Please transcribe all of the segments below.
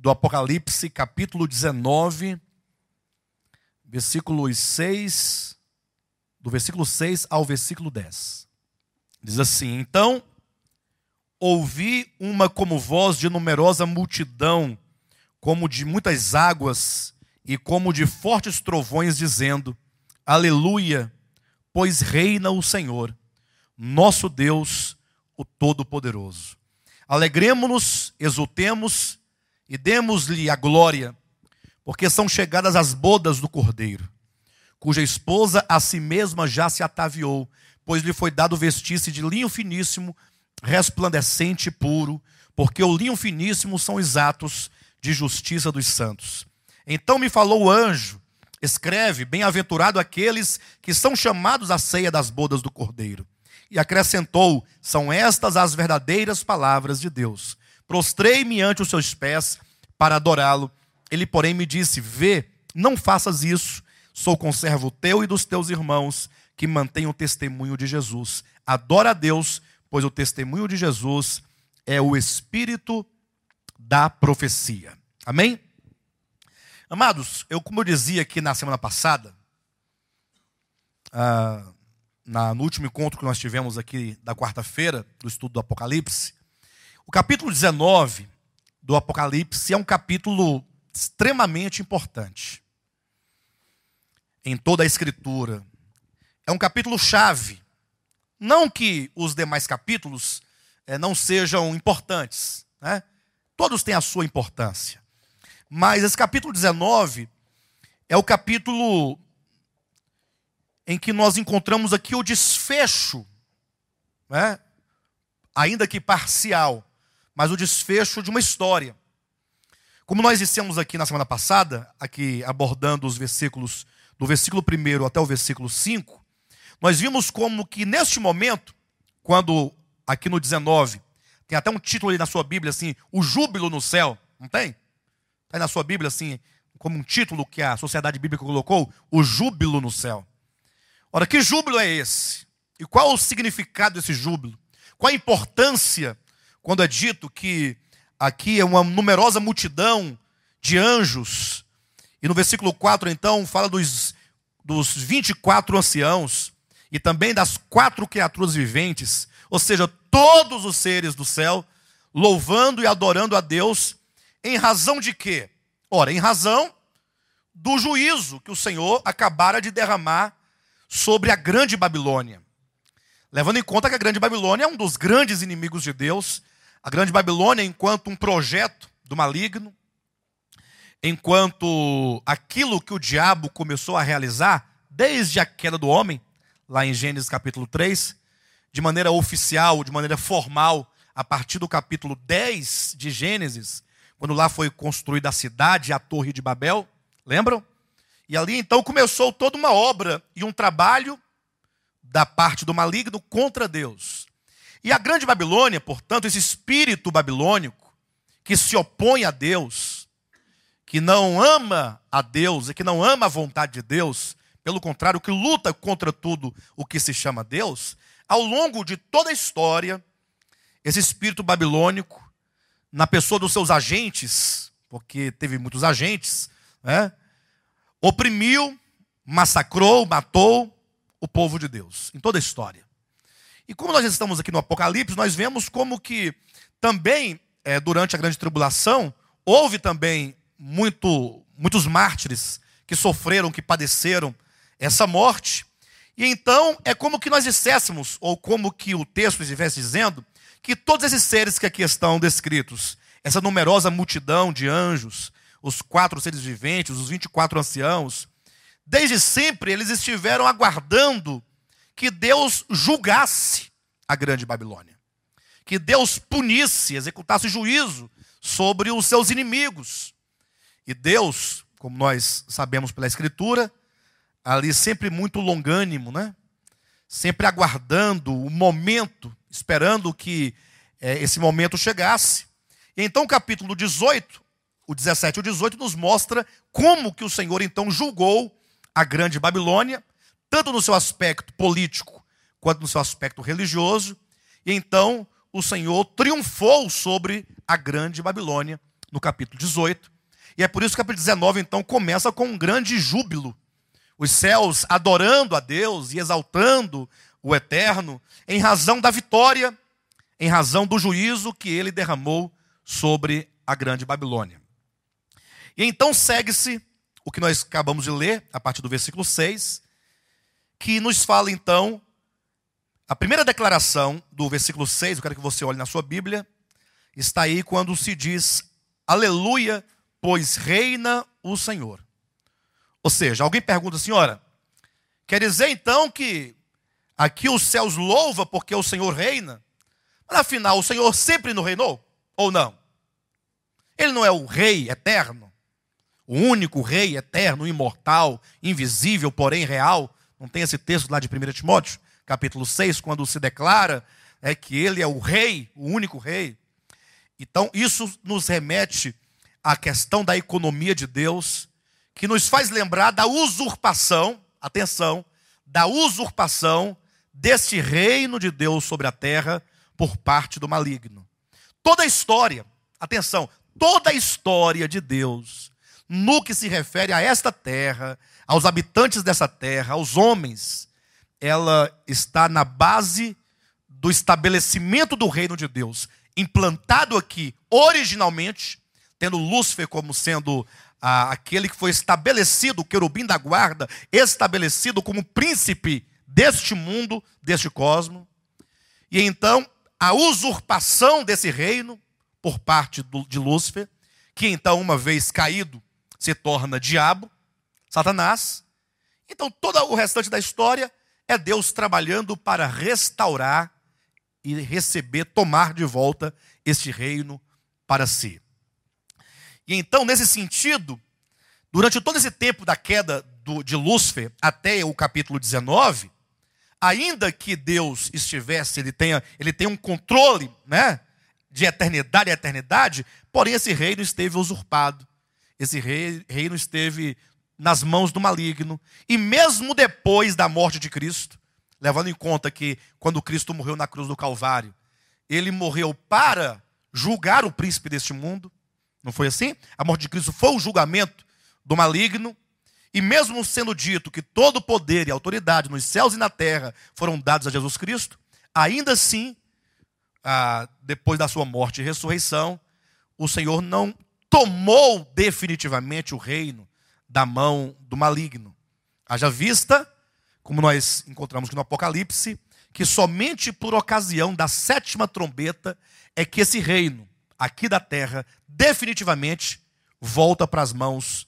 do Apocalipse, capítulo 19, versículos 6, do versículo 6 ao versículo 10. Diz assim: Então ouvi uma como voz de numerosa multidão, como de muitas águas e como de fortes trovões, dizendo: Aleluia, pois reina o Senhor, nosso Deus, o Todo-Poderoso. Alegremo-nos, exultemos e demos-lhe a glória, porque são chegadas as bodas do Cordeiro, cuja esposa a si mesma já se ataviou, pois lhe foi dado vestir-se de linho finíssimo, resplandecente e puro, porque o linho finíssimo são os atos de justiça dos santos. Então me falou o anjo: escreve, bem-aventurado aqueles que são chamados à ceia das bodas do Cordeiro. E acrescentou: são estas as verdadeiras palavras de Deus. Prostrei-me ante os seus pés para adorá-lo. Ele, porém, me disse: vê, não faças isso. Sou conservo teu e dos teus irmãos, que mantêm o testemunho de Jesus. Adora a Deus, pois o testemunho de Jesus é o espírito da profecia. Amém? Amados, como eu dizia aqui na semana passada, no último encontro que nós tivemos aqui da quarta-feira, do estudo do Apocalipse, o capítulo 19 do Apocalipse é um capítulo extremamente importante em toda a Escritura. É um capítulo chave. Não que os demais capítulos não sejam importantes, né? Todos têm a sua importância. Mas esse capítulo 19 é o capítulo em que nós encontramos aqui o desfecho, né? Ainda que parcial, mas o desfecho de uma história. Como nós dissemos aqui na semana passada, aqui abordando os versículos, do versículo 1 até o versículo 5, nós vimos como que neste momento, quando aqui no 19, tem até um título ali na sua Bíblia assim: o júbilo no céu, não tem? Está aí na sua Bíblia assim, como um título que a Sociedade Bíblica colocou: o júbilo no céu. Ora, que júbilo é esse? E qual o significado desse júbilo? Qual a importância quando é dito que aqui é uma numerosa multidão de anjos? E no versículo 4, então, fala dos 24 anciãos e também das 4 criaturas viventes, ou seja, todos os seres do céu, louvando e adorando a Deus, em razão de quê? Ora, em razão do juízo que o Senhor acabara de derramar sobre a grande Babilônia. Levando em conta que a grande Babilônia é um dos grandes inimigos de Deus. A grande Babilônia, enquanto um projeto do maligno, enquanto aquilo que o diabo começou a realizar desde a queda do homem, lá em Gênesis capítulo 3, de maneira oficial, de maneira formal, a partir do capítulo 10 de Gênesis, quando lá foi construída a cidade, a Torre de Babel, lembram? E ali então começou toda uma obra e um trabalho da parte do maligno contra Deus. E a grande Babilônia, portanto, esse espírito babilônico que se opõe a Deus, que não ama a Deus e que não ama a vontade de Deus, pelo contrário, que luta contra tudo o que se chama Deus, ao longo de toda a história, esse espírito babilônico, na pessoa dos seus agentes, porque teve muitos agentes, né, oprimiu, massacrou, matou o povo de Deus, em toda a história. E como nós estamos aqui no Apocalipse, nós vemos como que também, durante a grande tribulação, houve também muitos mártires que sofreram, que padeceram essa morte. E então é como que nós disséssemos, ou como que o texto estivesse dizendo, que todos esses seres que aqui estão descritos, essa numerosa multidão de anjos, os 4 seres viventes, os 24 anciãos, desde sempre eles estiveram aguardando que Deus julgasse a grande Babilônia, que Deus punisse, executasse juízo sobre os seus inimigos. E Deus, como nós sabemos pela Escritura, ali sempre muito longânimo, né? Sempre aguardando o momento, esperando que esse momento chegasse. E então o capítulo 18, o 17 e o 18 nos mostra como que o Senhor então julgou a grande Babilônia, tanto no seu aspecto político quanto no seu aspecto religioso. E então o Senhor triunfou sobre a grande Babilônia no capítulo 18. E é por isso que o capítulo 19, então, começa com um grande júbilo. Os céus adorando a Deus e exaltando o Eterno, em razão da vitória, em razão do juízo que ele derramou sobre a grande Babilônia. E então segue-se o que nós acabamos de ler, a partir do versículo 6, que nos fala então, a primeira declaração do versículo 6, eu quero que você olhe na sua Bíblia, está aí quando se diz, aleluia, pois reina o Senhor. Ou seja, alguém pergunta assim, ora, quer dizer então que aqui os céus louvam porque o Senhor reina? Mas afinal, o Senhor sempre não reinou? Ou não? Ele não é o rei eterno? O único rei eterno, imortal, invisível, porém real? Não tem esse texto lá de 1 Timóteo, capítulo 6, quando se declara que ele é o rei, o único rei. Então, isso nos remete à questão da economia de Deus, que nos faz lembrar da usurpação, atenção, da usurpação deste reino de Deus sobre a terra por parte do maligno. Toda a história, atenção, toda a história de Deus, no que se refere a esta terra, aos habitantes dessa terra, aos homens, ela está na base do estabelecimento do reino de Deus, implantado aqui originalmente, tendo Lúcifer como sendo aquele que foi estabelecido, o querubim da guarda, estabelecido como príncipe deste mundo, deste cosmos. E então, a usurpação desse reino por parte de Lúcifer, que então, uma vez caído, se torna diabo, Satanás. Então, todo o restante da história é Deus trabalhando para restaurar e receber, tomar de volta este reino para si. E então, nesse sentido, durante todo esse tempo da queda de Lúcifer até o capítulo 19, ainda que Deus estivesse, ele tem um controle, né, de eternidade a eternidade, porém esse reino esteve usurpado. Esse reino esteve nas mãos do maligno. E mesmo depois da morte de Cristo, levando em conta que quando Cristo morreu na cruz do Calvário, ele morreu para julgar o príncipe deste mundo. Não foi assim? A morte de Cristo foi o julgamento do maligno. E mesmo sendo dito que todo o poder e autoridade nos céus e na terra foram dados a Jesus Cristo, ainda assim, depois da sua morte e ressurreição, o Senhor não tomou definitivamente o reino da mão do maligno. Haja vista, como nós encontramos aqui no Apocalipse, que somente por ocasião da 7ª trombeta é que esse reino aqui da terra definitivamente volta para as mãos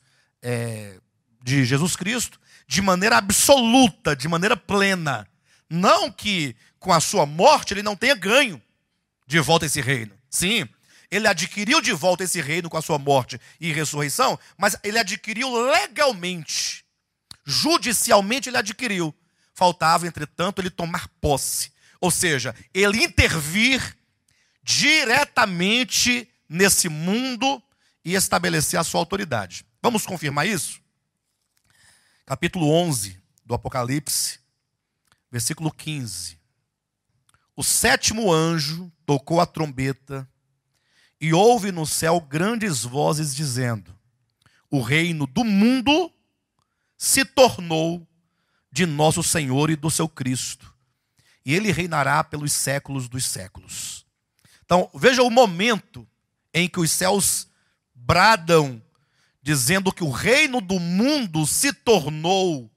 de Jesus Cristo, de maneira absoluta, de maneira plena. Não que com a sua morte ele não tenha ganho de volta esse reino. Sim, ele adquiriu de volta esse reino com a sua morte e ressurreição, mas ele adquiriu legalmente, judicialmente ele adquiriu. Faltava, entretanto, ele tomar posse. Ou seja, ele intervir diretamente nesse mundo e estabelecer a sua autoridade. Vamos confirmar isso? Capítulo 11 do Apocalipse, versículo 15. O 7º anjo tocou a trombeta e houve no céu grandes vozes dizendo: o reino do mundo se tornou de nosso Senhor e do seu Cristo, e ele reinará pelos séculos dos séculos. Então, veja o momento em que os céus bradam, dizendo que o reino do mundo se tornou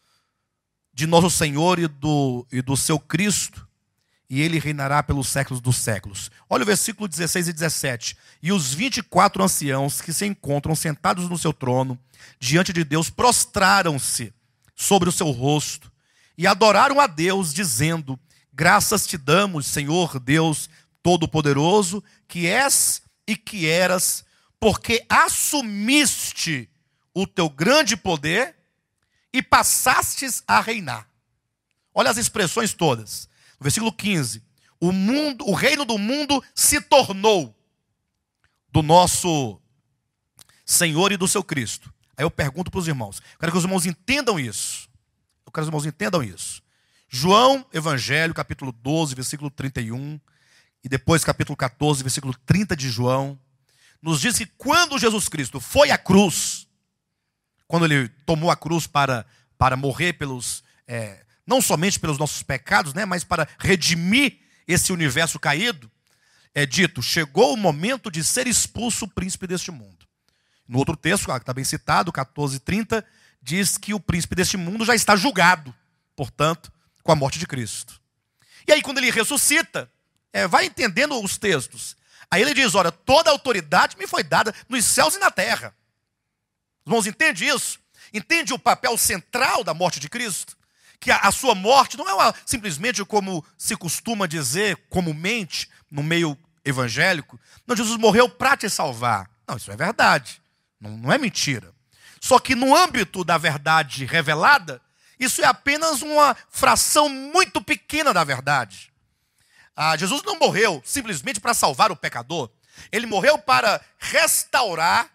de nosso Senhor e do seu Cristo, e ele reinará pelos séculos dos séculos. Olha o versículo 16 e 17. E os 24 anciãos que se encontram sentados no seu trono, diante de Deus, prostraram-se sobre o seu rosto e adoraram a Deus, dizendo: graças te damos, Senhor Deus Todo-Poderoso, que és e que eras, porque assumiste o teu grande poder e passastes a reinar. Olha as expressões todas. No versículo 15, o reino do mundo se tornou do nosso Senhor e do seu Cristo. Aí eu pergunto para os irmãos, quero que os irmãos entendam isso. Eu quero que os irmãos entendam isso. João, Evangelho, capítulo 12, versículo 31, e depois capítulo 14, versículo 30 de João, nos diz que quando Jesus Cristo foi à cruz, quando ele tomou a cruz para morrer pelos, não somente pelos nossos pecados, né, mas para redimir esse universo caído, é dito, chegou o momento de ser expulso o príncipe deste mundo. No outro texto, que está bem citado, 14:30, diz que o príncipe deste mundo já está julgado, portanto, com a morte de Cristo. E aí quando ele ressuscita, vai entendendo os textos. Aí ele diz, olha, toda a autoridade me foi dada nos céus e na terra. Irmãos, entende isso? Entende o papel central da morte de Cristo? Que a sua morte não é simplesmente como se costuma dizer comumente no meio evangélico. Não, Jesus morreu para te salvar. Não, isso é verdade. Não é mentira. Só que no âmbito da verdade revelada, isso é apenas uma fração muito pequena da verdade. Jesus não morreu simplesmente para salvar o pecador. Ele morreu para restaurar,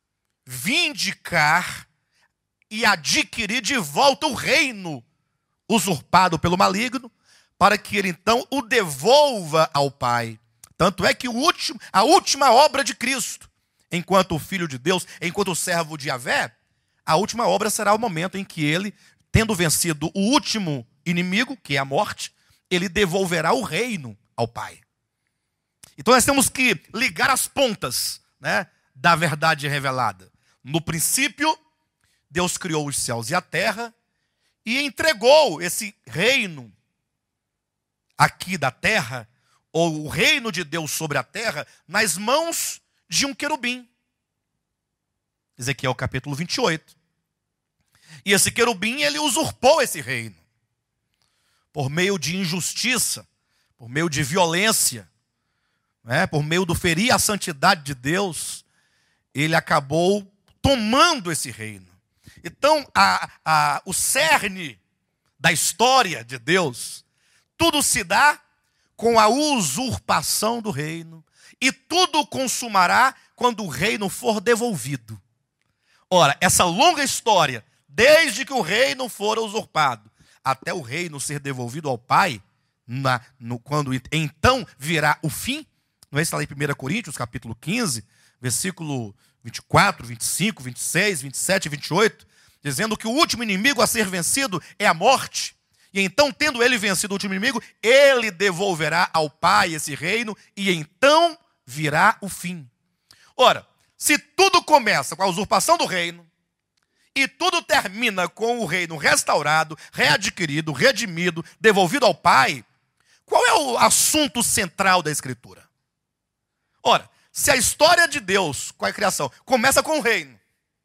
vindicar e adquirir de volta o reino usurpado pelo maligno, para que ele então o devolva ao Pai. Tanto é que a última obra de Cristo, enquanto o Filho de Deus, enquanto o servo de Yahvé, a última obra será o momento em que ele, tendo vencido o último inimigo, que é a morte, ele devolverá o reino ao Pai. Então nós temos que ligar as pontas, né, da verdade revelada. No princípio, Deus criou os céus e a terra e entregou esse reino aqui da terra, ou o reino de Deus sobre a terra, nas mãos de um querubim. Ezequiel capítulo 28. E esse querubim, ele usurpou esse reino. Por meio de injustiça, por meio de violência, né, por meio do ferir a santidade de Deus, ele acabou tomando esse reino. Então, o cerne da história de Deus, tudo se dá com a usurpação do reino, e tudo consumará quando o reino for devolvido. Ora, essa longa história, desde que o reino for usurpado, até o reino ser devolvido ao Pai, quando então virá o fim, não é isso lá em 1 Coríntios, capítulo 15, versículo 24, 25, 26, 27 e 28, dizendo que o último inimigo a ser vencido é a morte. E então, tendo ele vencido o último inimigo, ele devolverá ao Pai esse reino, e então virá o fim. Ora, se tudo começa com a usurpação do reino, e tudo termina com o reino restaurado, readquirido, redimido, devolvido ao Pai, qual é o assunto central da Escritura? Ora, se a história de Deus com a criação começa com o reino,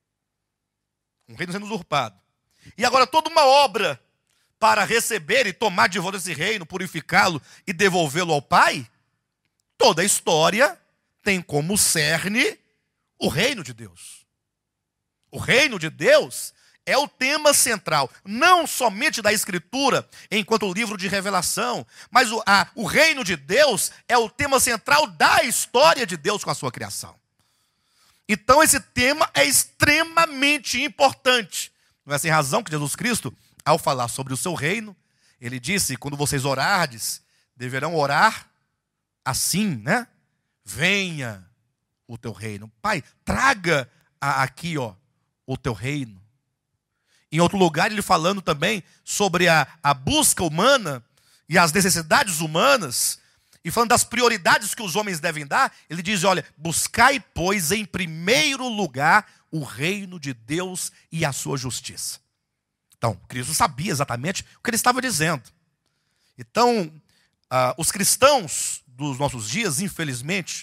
um reino sendo usurpado, e agora toda uma obra para receber e tomar de volta esse reino, purificá-lo e devolvê-lo ao Pai, toda a história tem como cerne o reino de Deus. O reino de Deus é o tema central, não somente da Escritura, enquanto livro de revelação, mas o reino de Deus é o tema central da história de Deus com a sua criação. Então esse tema é extremamente importante. Não é sem razão que Jesus Cristo, ao falar sobre o seu reino, ele disse, quando vocês orardes, deverão orar assim, né? Venha o teu reino. Pai, traga aqui, o teu reino. Em outro lugar, ele falando também sobre a busca humana e as necessidades humanas, e falando das prioridades que os homens devem dar, ele diz, olha, buscai, pois, em primeiro lugar, o reino de Deus e a sua justiça. Então, Cristo sabia exatamente o que ele estava dizendo. Então, os cristãos dos nossos dias, infelizmente,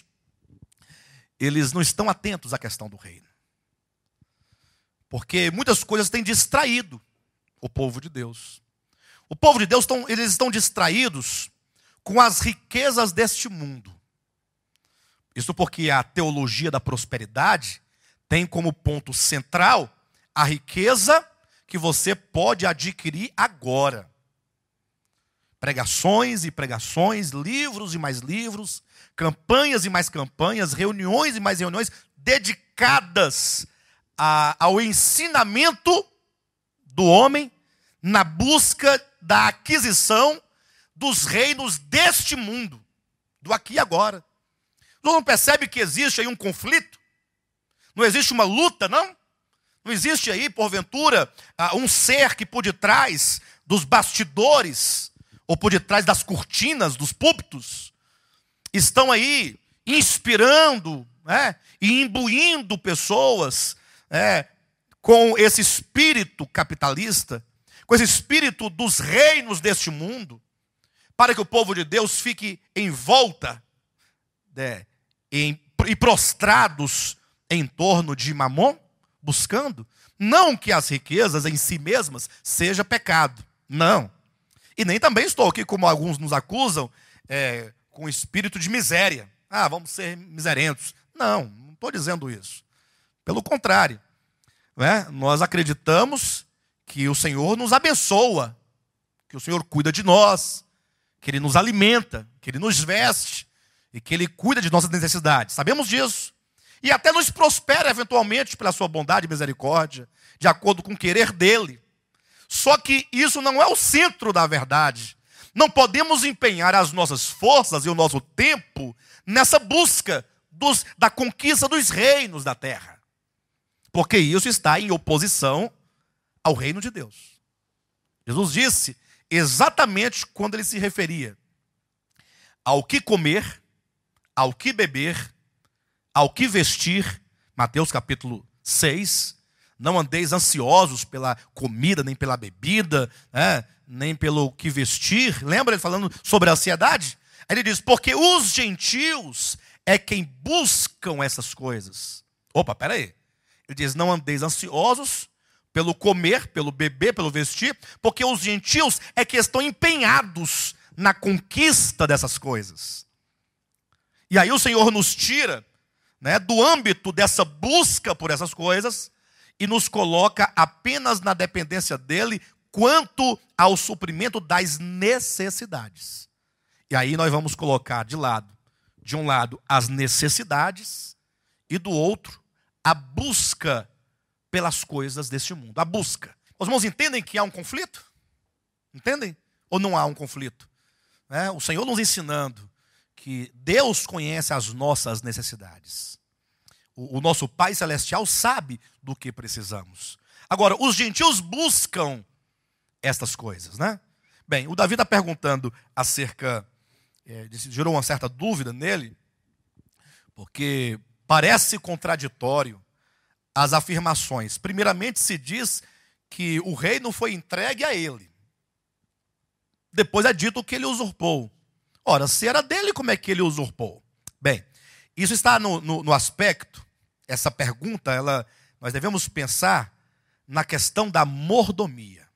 eles não estão atentos à questão do reino. Porque muitas coisas têm distraído o povo de Deus. O povo de Deus, eles estão distraídos com as riquezas deste mundo. Isso porque a teologia da prosperidade tem como ponto central a riqueza que você pode adquirir agora. Pregações e pregações, livros e mais livros, campanhas e mais campanhas, reuniões e mais reuniões dedicadas ao ensinamento do homem na busca da aquisição dos reinos deste mundo, do aqui e agora. não percebe que existe aí um conflito? Não existe uma luta, não? Não existe aí, porventura, um ser que por detrás dos bastidores, ou por detrás das cortinas, dos púlpitos, estão aí inspirando, né, e imbuindo pessoas, com esse espírito capitalista, com esse espírito dos reinos deste mundo, para que o povo de Deus fique em volta, e prostrados em torno de Mamon, buscando. Não que as riquezas em si mesmas seja pecado, não. E nem também estou aqui, como alguns nos acusam, com espírito de miséria. Vamos ser miserentos. Não estou dizendo isso. Pelo contrário, nós acreditamos que o Senhor nos abençoa, que o Senhor cuida de nós, que Ele nos alimenta, que Ele nos veste e que Ele cuida de nossas necessidades. Sabemos disso. E até nos prospera eventualmente pela sua bondade e misericórdia, de acordo com o querer dEle. Só que isso não é o centro da verdade. Não podemos empenhar as nossas forças e o nosso tempo nessa busca da conquista dos reinos da terra. Porque isso está em oposição ao reino de Deus. Jesus disse exatamente quando ele se referia ao que comer, ao que beber, ao que vestir. Mateus capítulo 6. Não andeis ansiosos pela comida, nem pela bebida, nem pelo que vestir. Lembra ele falando sobre a ansiedade? Aí ele diz, porque os gentios é quem buscam essas coisas. Opa, peraí. Ele diz, não andeis ansiosos pelo comer, pelo beber, pelo vestir, porque os gentios é que estão empenhados na conquista dessas coisas. E aí o Senhor nos tira, do âmbito dessa busca por essas coisas e nos coloca apenas na dependência dele quanto ao suprimento das necessidades. E aí nós vamos colocar de um lado, as necessidades e do outro, a busca pelas coisas deste mundo. A busca. Os irmãos entendem que há um conflito? Entendem? Ou não há um conflito? O Senhor nos ensinando que Deus conhece as nossas necessidades. O nosso Pai Celestial sabe do que precisamos. Agora, os gentios buscam estas coisas, Bem, o Davi está perguntando acerca, gerou uma certa dúvida nele, porque parece contraditório as afirmações. Primeiramente se diz que o reino foi entregue a ele. Depois é dito que ele usurpou. Ora, se era dele, como é que ele usurpou? Bem, isso está no aspecto, essa pergunta, nós devemos pensar na questão da mordomia.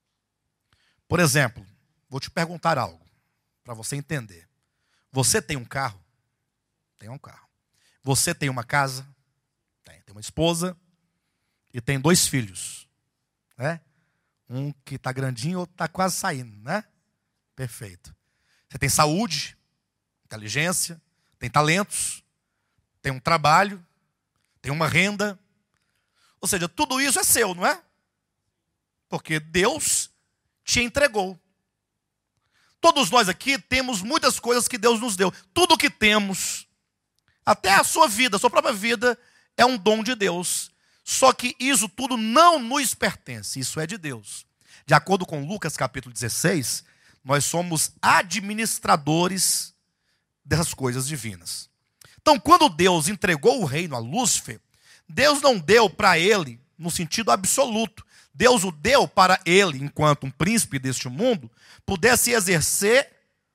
Por exemplo, vou te perguntar algo, para você entender. Você tem um carro? Tem um carro. Você tem uma casa? Tem uma esposa e tem 2 filhos. Um que está grandinho, outro está quase saindo, Perfeito. Você tem saúde, inteligência, tem talentos, tem um trabalho, tem uma renda. Ou seja, tudo isso é seu, não é? Porque Deus te entregou. Todos nós aqui temos muitas coisas que Deus nos deu. Tudo que temos, até a sua vida, a sua própria vida, é um dom de Deus. Só que isso tudo não nos pertence, isso é de Deus. De acordo com Lucas capítulo 16, nós somos administradores dessas coisas divinas. Então, quando Deus entregou o reino a Lúcifer, Deus não deu para ele no sentido absoluto. Deus o deu para ele, enquanto um príncipe deste mundo, pudesse exercer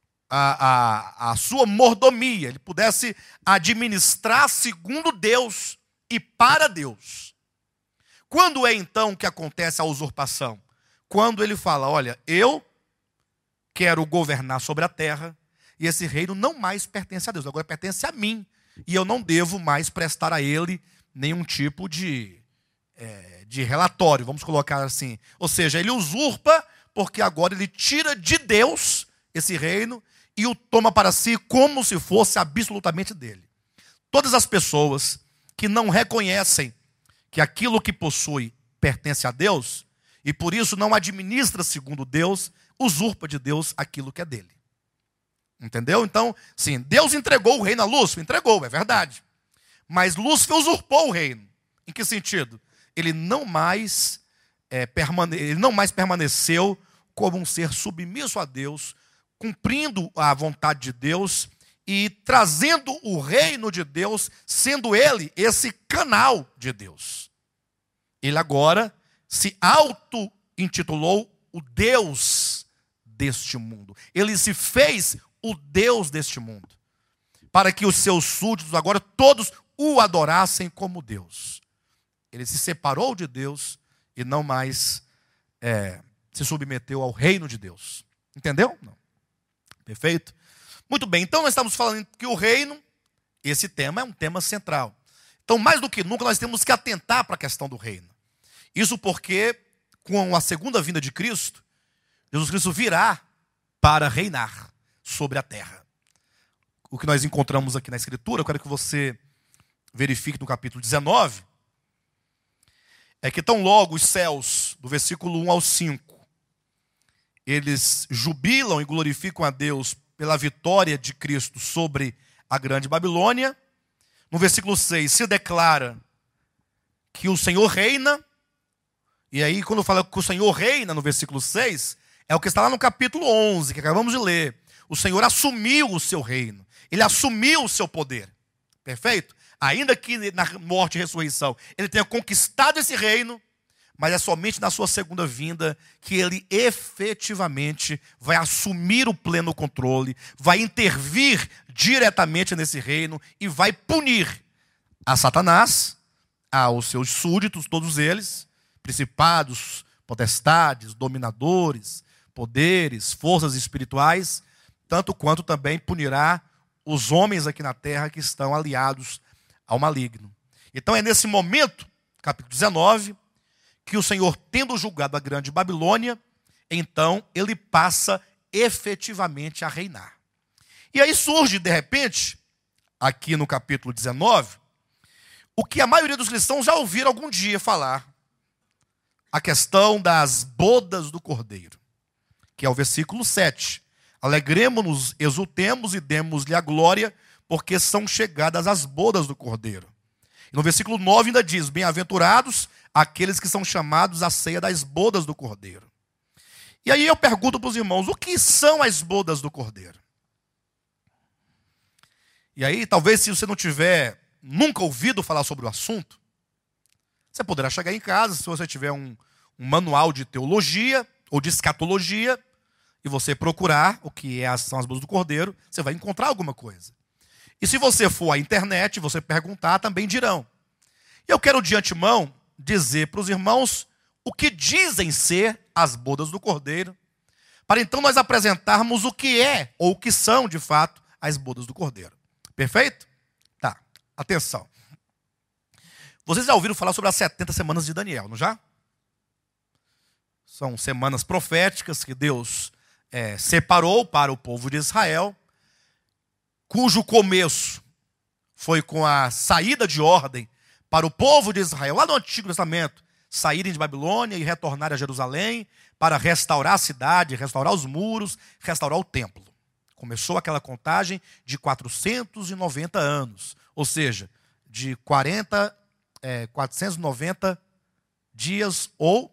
a sua mordomia, ele pudesse administrar segundo Deus e para Deus. Quando é então que acontece a usurpação? Quando ele fala, olha, eu quero governar sobre a terra e esse reino não mais pertence a Deus, agora pertence a mim e eu não devo mais prestar a ele nenhum tipo de relatório, vamos colocar assim. Ou seja, ele usurpa porque agora ele tira de Deus esse reino e o toma para si como se fosse absolutamente dele. Todas as pessoas que não reconhecem que aquilo que possui pertence a Deus e por isso não administra segundo Deus, usurpa de Deus aquilo que é dele. Entendeu? Então, sim, Deus entregou o reino a Lúcifer? Entregou, é verdade. Mas Lúcifer usurpou o reino. Em que sentido? Ele não mais permaneceu como um ser submisso a Deus, cumprindo a vontade de Deus e trazendo o reino de Deus, sendo ele esse canal de Deus. Ele agora se auto-intitulou o Deus deste mundo. Ele se fez o Deus deste mundo, para que os seus súditos agora todos o adorassem como Deus. Ele se separou de Deus e não mais se submeteu ao reino de Deus. Entendeu? Não. Perfeito? Muito bem, então nós estamos falando que o reino, esse tema é um tema central. Então, mais do que nunca, nós temos que atentar para a questão do reino. Isso porque, com a segunda vinda de Cristo, Jesus Cristo virá para reinar sobre a terra. O que nós encontramos aqui na Escritura, eu quero que você verifique no capítulo 19, é que tão logo os céus, do versículo 1 ao 5, eles jubilam e glorificam a Deus pela vitória de Cristo sobre a grande Babilônia. No versículo 6, se declara que o Senhor reina. E aí, quando fala que o Senhor reina, no versículo 6, é o que está lá no capítulo 11, que acabamos de ler. O Senhor assumiu o seu reino. Ele assumiu o seu poder. Perfeito? Ainda que na morte e ressurreição ele tenha conquistado esse reino, mas é somente na sua segunda vinda que ele efetivamente vai assumir o pleno controle, vai intervir diretamente nesse reino e vai punir a Satanás, aos seus súditos, todos eles, principados, potestades, dominadores, poderes, forças espirituais, tanto quanto também punirá os homens aqui na terra que estão aliados ao maligno. Então é nesse momento, capítulo 19, que o Senhor, tendo julgado a grande Babilônia, então ele passa efetivamente a reinar. E aí surge, de repente, aqui no capítulo 19, o que a maioria dos cristãos já ouviram algum dia falar, a questão das bodas do Cordeiro, que é o versículo 7. Alegremo-nos, exultemos e demos-lhe a glória, porque são chegadas as bodas do Cordeiro. E no versículo 9 ainda diz, bem-aventurados aqueles que são chamados à ceia das bodas do Cordeiro. E aí eu pergunto para os irmãos, o que são as bodas do Cordeiro? E aí, talvez se você não tiver nunca ouvido falar sobre o assunto, você poderá chegar em casa, se você tiver um manual de teologia ou de escatologia, e você procurar o que são as bodas do Cordeiro, você vai encontrar alguma coisa. E se você for à internet, você perguntar, também dirão. E eu quero de antemão dizer para os irmãos o que dizem ser as bodas do Cordeiro, para então nós apresentarmos o que é, ou o que são, de fato, as bodas do Cordeiro. Perfeito? Tá, atenção. Vocês já ouviram falar sobre as 70 semanas de Daniel, não já? São semanas proféticas que Deus separou para o povo de Israel, cujo começo foi com a saída de ordem para o povo de Israel, lá no Antigo Testamento, saírem de Babilônia e retornarem a Jerusalém para restaurar a cidade, restaurar os muros, restaurar o templo. Começou aquela contagem de 490 anos, ou seja, de 490 dias ou,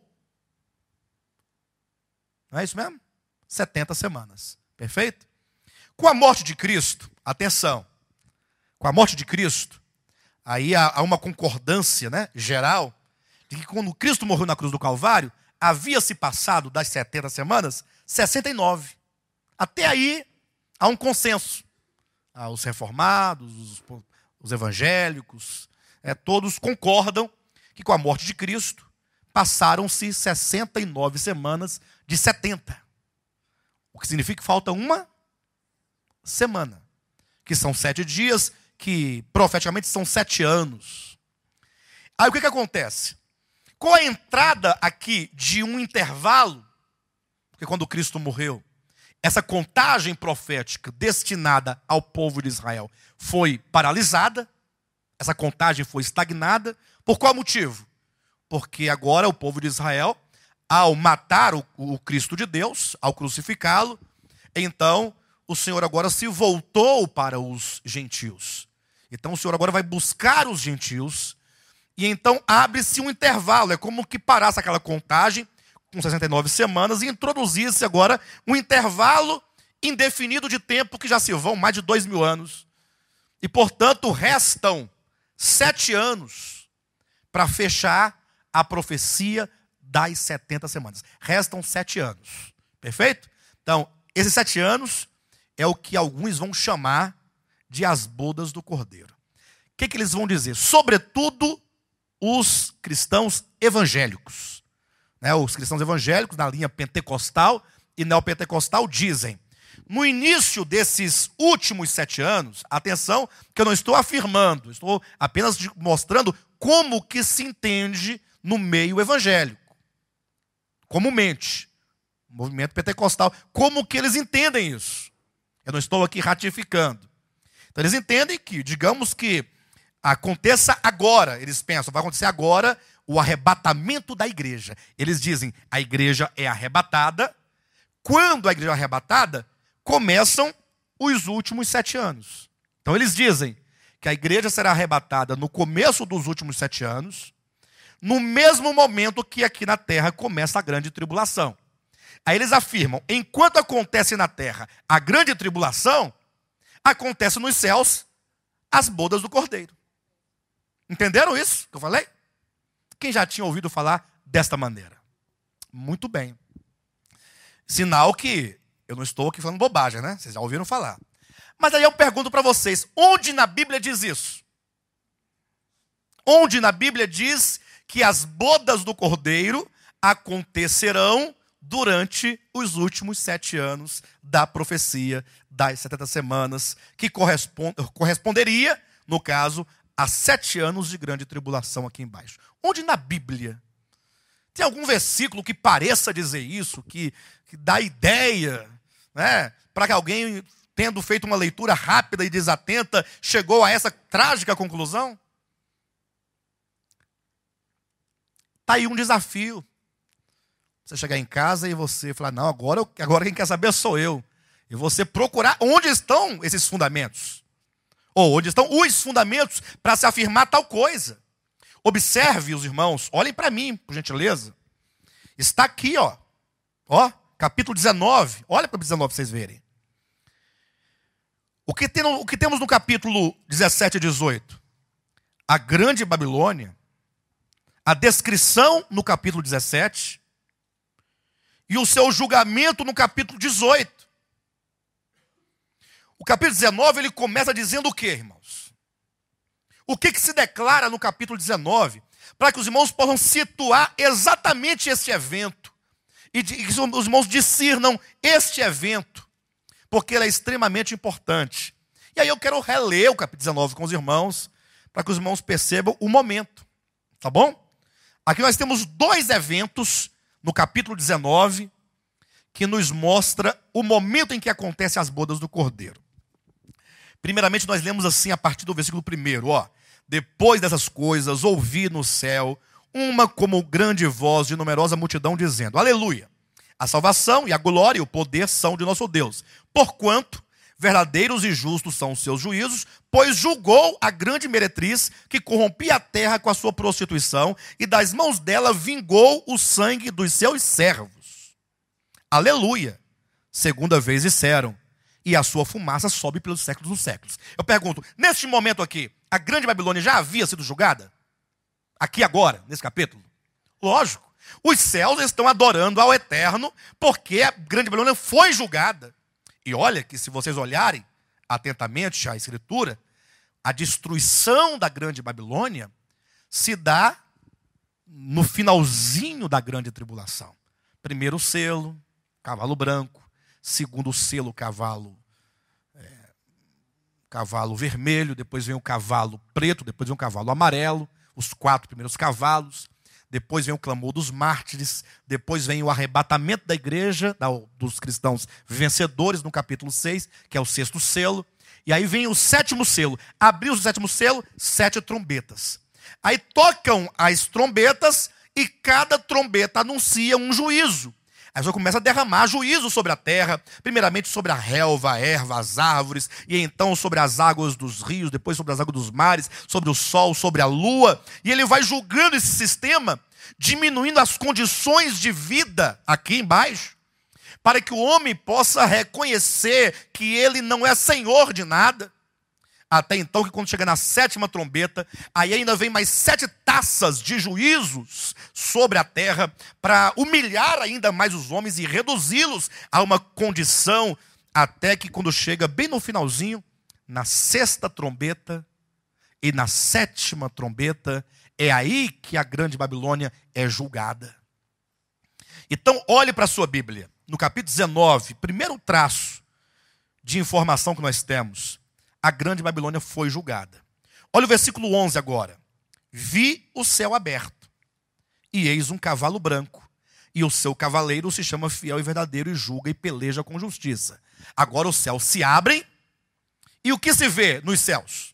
não é isso mesmo? 70 semanas, perfeito? Com a morte de Cristo, atenção, com a morte de Cristo, aí há uma concordância, né, geral, de que quando Cristo morreu na cruz do Calvário, havia se passado das 70 semanas, 69. Até aí, há um consenso. Os reformados, os evangélicos, todos concordam que com a morte de Cristo, passaram-se 69 semanas de 70. O que significa que falta uma semana, que são 7 dias, que profeticamente são 7 anos. Aí o que acontece? Com a entrada aqui de um intervalo, porque quando Cristo morreu, essa contagem profética destinada ao povo de Israel foi paralisada, essa contagem foi estagnada. Por qual motivo? Porque agora o povo de Israel, ao matar o Cristo de Deus, ao crucificá-lo, então o Senhor agora se voltou para os gentios. Então o Senhor agora vai buscar os gentios. E então abre-se um intervalo. É como que parasse aquela contagem com 69 semanas e introduzisse agora um intervalo indefinido de tempo que já se vão mais de 2000 anos. E, portanto, restam 7 anos para fechar a profecia das 70 semanas. Restam 7 anos. Perfeito? Então, esses 7 anos é o que alguns vão chamar de as bodas do Cordeiro. O que eles vão dizer? Sobretudo os cristãos evangélicos. Os cristãos evangélicos, na linha pentecostal e neopentecostal, dizem: no início desses últimos 7 anos, atenção, que eu não estou afirmando, estou apenas mostrando como que se entende no meio evangélico. Comumente, movimento pentecostal, como que eles entendem isso? Eu não estou aqui ratificando. Então eles entendem que, digamos que aconteça agora, eles pensam, vai acontecer agora o arrebatamento da igreja. Eles dizem, a igreja é arrebatada. Quando a igreja é arrebatada, começam os últimos 7 anos. Então eles dizem que a igreja será arrebatada no começo dos últimos 7 anos, no mesmo momento que aqui na terra começa a grande tribulação. Aí eles afirmam, enquanto acontece na terra a grande tribulação, acontece nos céus as bodas do Cordeiro. Entenderam isso que eu falei? Quem já tinha ouvido falar desta maneira? Muito bem. Sinal que eu não estou aqui falando bobagem, né? Vocês já ouviram falar. Mas aí eu pergunto para vocês, onde na Bíblia diz isso? Onde na Bíblia diz que as bodas do Cordeiro acontecerão durante os últimos 7 anos da profecia das 70 semanas, que corresponderia, no caso, a 7 anos de grande tribulação aqui embaixo? Onde na Bíblia? Tem algum versículo que pareça dizer isso, que dá ideia, né, para que alguém, tendo feito uma leitura rápida e desatenta, chegou a essa trágica conclusão? Está aí um desafio. Você chegar em casa e você falar, não, agora quem quer saber sou eu. E você procurar onde estão esses fundamentos. Ou onde estão os fundamentos para se afirmar tal coisa. Observe os irmãos, olhem para mim, por gentileza. Está aqui, ó, capítulo 19. Olha para o 19 para vocês verem. O que temos no capítulo 17 e 18? A grande Babilônia, a descrição no capítulo 17 e o seu julgamento no capítulo 18. O capítulo 19, ele começa dizendo o quê, irmãos? O que se declara no capítulo 19? Para que os irmãos possam situar exatamente este evento. E que os irmãos discernam este evento. Porque ele é extremamente importante. E aí eu quero reler o capítulo 19 com os irmãos, para que os irmãos percebam o momento. Tá bom? Aqui nós temos 2 eventos no capítulo 19, que nos mostra o momento em que acontecem as bodas do Cordeiro. Primeiramente, nós lemos assim a partir do versículo 1, depois dessas coisas, ouvi no céu uma como grande voz de numerosa multidão dizendo, aleluia, a salvação e a glória e o poder são de nosso Deus, porquanto verdadeiros e justos são os seus juízos, pois julgou a grande meretriz que corrompia a terra com a sua prostituição e das mãos dela vingou o sangue dos seus servos. Aleluia, segunda vez disseram, e a sua fumaça sobe pelos séculos dos séculos. Eu pergunto, neste momento aqui, a grande Babilônia já havia sido julgada? Aqui agora, nesse capítulo? Lógico. Os céus estão adorando ao Eterno, porque a grande Babilônia foi julgada. E olha que se vocês olharem atentamente a Escritura, a destruição da grande Babilônia se dá no finalzinho da grande tribulação. Primeiro selo, cavalo branco. Segundo selo, cavalo vermelho. Depois vem o cavalo preto. Depois vem o cavalo amarelo. Os 4 primeiros cavalos. Depois vem o clamor dos mártires. Depois vem o arrebatamento da igreja, dos cristãos vencedores, no capítulo 6, que é o 6º selo. E aí vem o 7º selo. Abriu o 7º selo, 7 trombetas. Aí tocam as trombetas e cada trombeta anuncia um juízo. Aí o Senhor começa a derramar juízo sobre a terra, primeiramente sobre a relva, a erva, as árvores, e então sobre as águas dos rios, depois sobre as águas dos mares, sobre o sol, sobre a lua. E ele vai julgando esse sistema, diminuindo as condições de vida aqui embaixo, para que o homem possa reconhecer que ele não é senhor de nada. Até então, que quando chega na 7ª trombeta, aí ainda vem mais 7 taças de juízos sobre a terra, para humilhar ainda mais os homens e reduzi-los a uma condição, até que quando chega bem no finalzinho, na 6ª trombeta e na 7ª trombeta, é aí que a grande Babilônia é julgada. Então, olhe para a sua Bíblia, no capítulo 19, primeiro traço de informação que nós temos. A grande Babilônia foi julgada. Olha o versículo 11 agora. Vi o céu aberto, e eis um cavalo branco, e o seu cavaleiro se chama Fiel e Verdadeiro, e julga e peleja com justiça. Agora os céus se abrem, e o que se vê nos céus?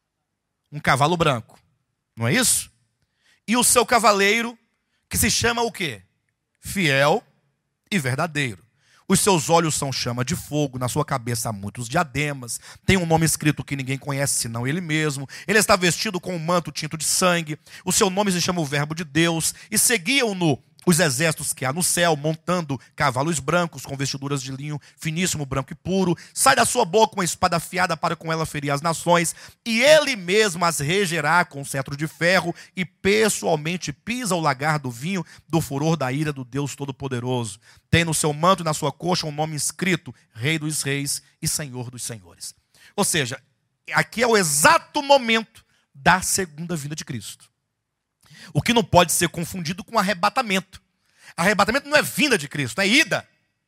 Um cavalo branco, não é isso? E o seu cavaleiro, que se chama o quê? Fiel e Verdadeiro. Os seus olhos são chama de fogo, na sua cabeça há muitos diademas, tem um nome escrito que ninguém conhece senão ele mesmo. Ele está vestido com um manto tinto de sangue, o seu nome se chama o Verbo de Deus, e seguiam-no os exércitos que há no céu, montando cavalos brancos, com vestiduras de linho finíssimo, branco e puro. Sai da sua boca uma espada afiada para com ela ferir as nações, e ele mesmo as regerá com cetro de ferro, e pessoalmente pisa o lagar do vinho do furor da ira do Deus Todo-Poderoso. Tem no seu manto e na sua coxa um nome escrito: Rei dos Reis e Senhor dos Senhores. Ou seja, aqui é o exato momento da segunda vinda de Cristo. O que não pode ser confundido com arrebatamento. Arrebatamento não é vinda de Cristo, é ida.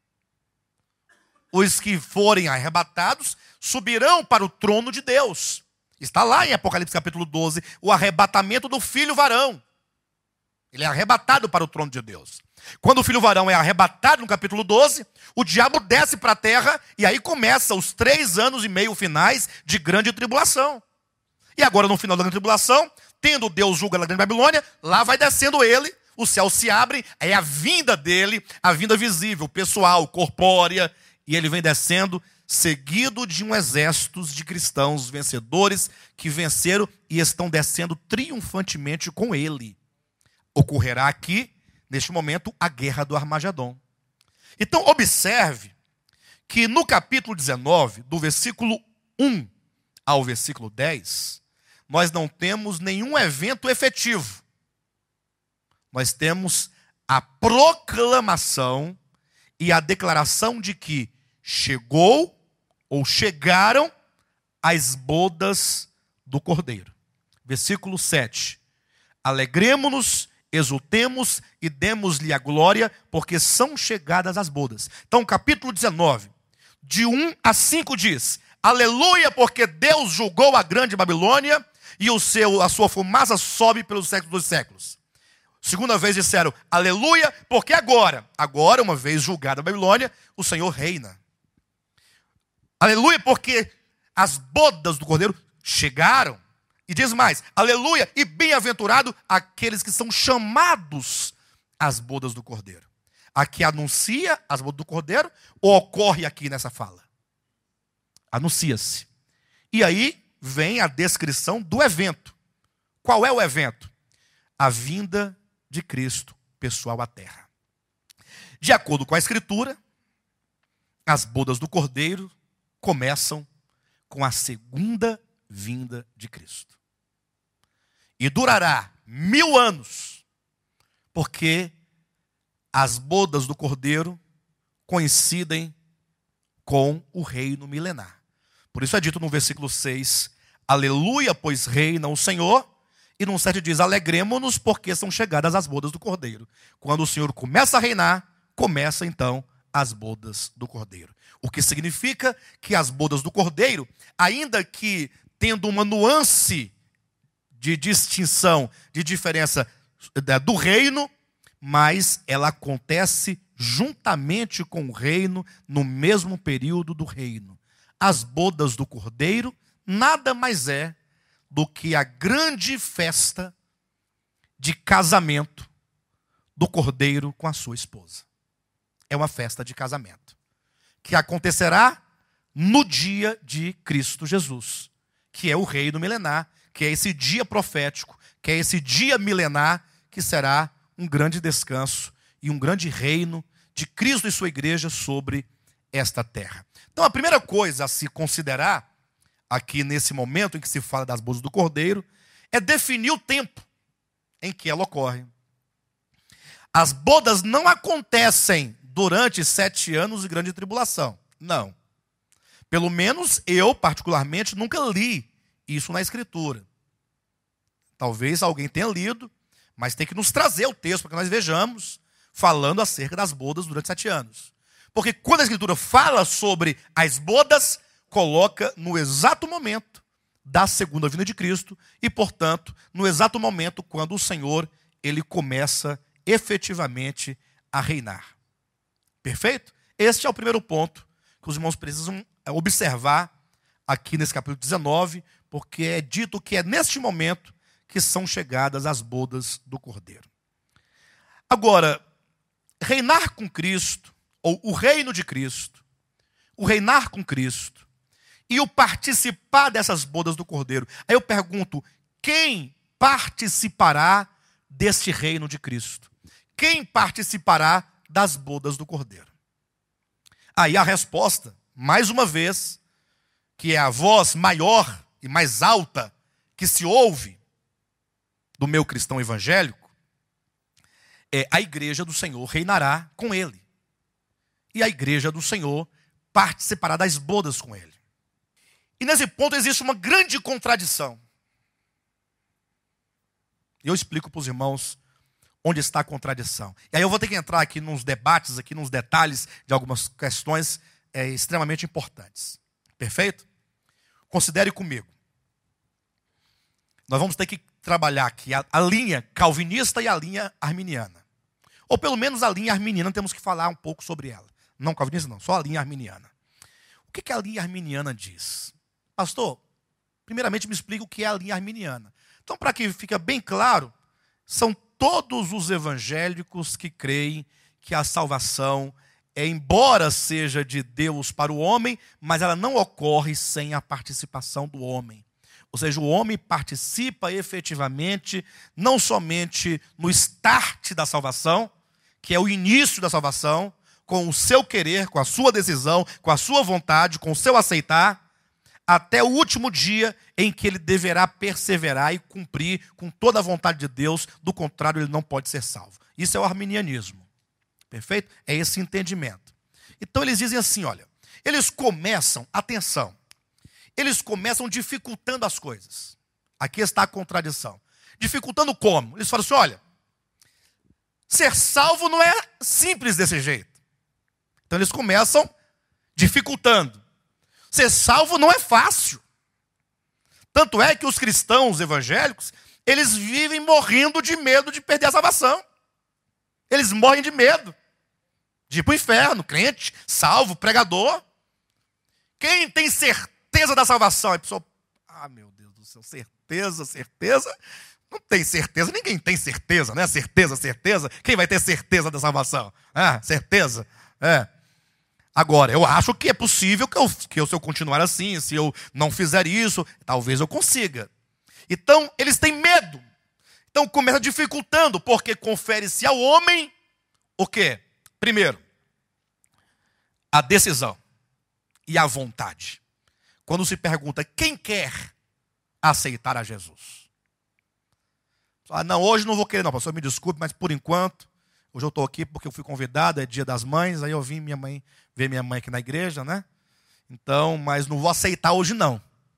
Os que forem arrebatados subirão para o trono de Deus. Está lá em Apocalipse capítulo 12, o arrebatamento do filho varão. Ele é arrebatado para o trono de Deus. Quando o filho varão é arrebatado no capítulo 12, o diabo desce para a terra, e aí começa os 3 anos e meio finais de grande tribulação. E agora, no final da grande tribulação, tendo Deus julga na grande Babilônia, lá vai descendo ele, os céus se abrem, é a vinda dele, a vinda visível, pessoal, corpórea, e ele vem descendo, seguido de um exército de cristãos vencedores, que venceram e estão descendo triunfantemente com ele. Ocorrerá aqui, neste momento, a guerra do Armagedon. Então, observe que no capítulo 19, do versículo 1 ao versículo 10, nós não temos nenhum evento efetivo. Nós temos a proclamação e a declaração de que chegou ou chegaram as bodas do Cordeiro. Versículo 7. Alegremo-nos, exultemos e demos-lhe a glória, porque são chegadas as bodas. Então, capítulo 19, de 1 a 5 diz: aleluia, porque Deus julgou a grande Babilônia, e a sua fumaça sobe pelos séculos dos séculos. Segunda vez disseram, aleluia, porque agora, uma vez julgada a Babilônia, o Senhor reina. Aleluia, porque as bodas do Cordeiro chegaram. E diz mais, aleluia, e bem-aventurado aqueles que são chamados às bodas do Cordeiro. Aqui anuncia as bodas do Cordeiro, ou ocorre aqui nessa fala? Anuncia-se. E aí vem a descrição do evento. Qual é o evento? A vinda de Cristo pessoal à terra. De acordo com a Escritura, as bodas do Cordeiro começam com a segunda vinda de Cristo. E durará 1000 anos, porque as bodas do Cordeiro coincidem com o reino milenar. Por isso é dito no versículo 6, aleluia, pois reina o Senhor. E no 7 diz, alegremo-nos, porque são chegadas as bodas do Cordeiro. Quando o Senhor começa a reinar, começa então as bodas do Cordeiro. O que significa que as bodas do Cordeiro, ainda que tendo uma nuance de distinção, de diferença do reino, mas ela acontece juntamente com o reino, no mesmo período do reino. As bodas do Cordeiro nada mais é do que a grande festa de casamento do Cordeiro com a sua esposa. é uma festa de casamento, que acontecerá no dia de Cristo Jesus, que é o reino milenar, que é esse dia profético, que é esse dia milenar, que será um grande descanso e um grande reino de Cristo e sua igreja sobre esta terra. Então a primeira coisa a se considerar, aqui nesse momento em que se fala das bodas do Cordeiro, é definir o tempo em que ela ocorre. As bodas não acontecem durante 7 anos de grande tribulação. Não. Pelo menos eu, particularmente, nunca li isso na Escritura. Talvez alguém tenha lido, mas tem que nos trazer o texto para que nós vejamos falando acerca das bodas durante 7 anos. Porque quando a Escritura fala sobre as bodas, coloca no exato momento da segunda vinda de Cristo e, portanto, no exato momento quando o Senhor ele começa efetivamente a reinar. Perfeito? Este é o primeiro ponto que os irmãos precisam observar aqui nesse capítulo 19, porque é dito que é neste momento que são chegadas as bodas do Cordeiro. Agora, reinar com Cristo, ou o reino de Cristo, o reinar com Cristo e o participar dessas bodas do Cordeiro. Aí eu pergunto, quem participará deste reino de Cristo? Quem participará das bodas do Cordeiro? Aí a resposta, mais uma vez, que é a voz maior e mais alta que se ouve do meu cristão evangélico, é a igreja do Senhor reinará com ele. E a igreja do Senhor participará das bodas com ele. E nesse ponto existe uma grande contradição. Eu explico para os irmãos onde está a contradição. E aí eu vou ter que entrar aqui nos debates, aqui nos detalhes de algumas questões extremamente importantes. Perfeito? Considere comigo. Nós vamos ter que trabalhar aqui a linha calvinista e a linha arminiana. Ou pelo menos a linha arminiana, temos que falar um pouco sobre ela. Não calvinista não, só a linha arminiana. O que a linha arminiana diz? Pastor, primeiramente me explica o que é a linha arminiana. Então, para que fique bem claro, são todos os evangélicos que creem que a salvação embora seja de Deus para o homem, mas ela não ocorre sem a participação do homem. Ou seja, o homem participa efetivamente, não somente no start da salvação, que é o início da salvação, com o seu querer, com a sua decisão, com a sua vontade, com o seu aceitar, até o último dia em que ele deverá perseverar e cumprir com toda a vontade de Deus, do contrário ele não pode ser salvo. Isso é o arminianismo. Perfeito? É esse entendimento. Então eles dizem assim, olha, eles começam, atenção, eles começam dificultando as coisas. Aqui está a contradição. Dificultando como? Eles falam assim, olha, ser salvo não é simples desse jeito. Então eles começam dificultando. Ser salvo não é fácil. Tanto é que os cristãos evangélicos, eles vivem morrendo de medo de perder a salvação. Eles morrem de medo de ir para o inferno, crente, salvo, pregador. Quem tem certeza da salvação? A pessoa, meu Deus do céu, certeza. Não tem certeza, ninguém tem certeza, né? Certeza. Quem vai ter certeza da salvação? Certeza. Agora, eu acho que é possível que se eu continuar assim, se eu não fizer isso, talvez eu consiga. Então, eles têm medo. Então, começa dificultando, porque confere-se ao homem o quê? Primeiro, a decisão e a vontade. Quando se pergunta quem quer aceitar a Jesus. Não, hoje não vou querer não, pastor, me desculpe, mas por enquanto, hoje eu estou aqui porque eu fui convidado, é dia das mães, aí eu vim ver minha mãe aqui na igreja, né? Então, mas não vou aceitar hoje não.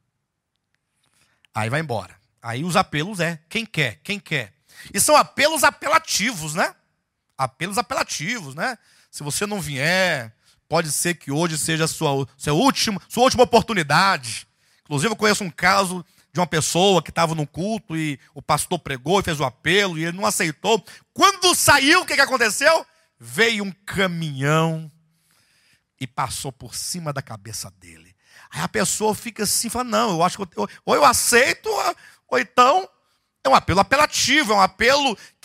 Aí vai embora. Aí os apelos quem quer. E são apelos apelativos, né? Apelos apelativos, né? Se você não vier, pode ser que hoje seja a sua última oportunidade. Inclusive eu conheço um caso de uma pessoa que estava no culto e o pastor pregou e fez o apelo e ele não aceitou. Quando saiu, o que aconteceu? Veio um caminhão e passou por cima da cabeça dele. Aí a pessoa fica assim, fala, não, eu acho que ou eu aceito, ou então é um apelo apelativo, é um apelo que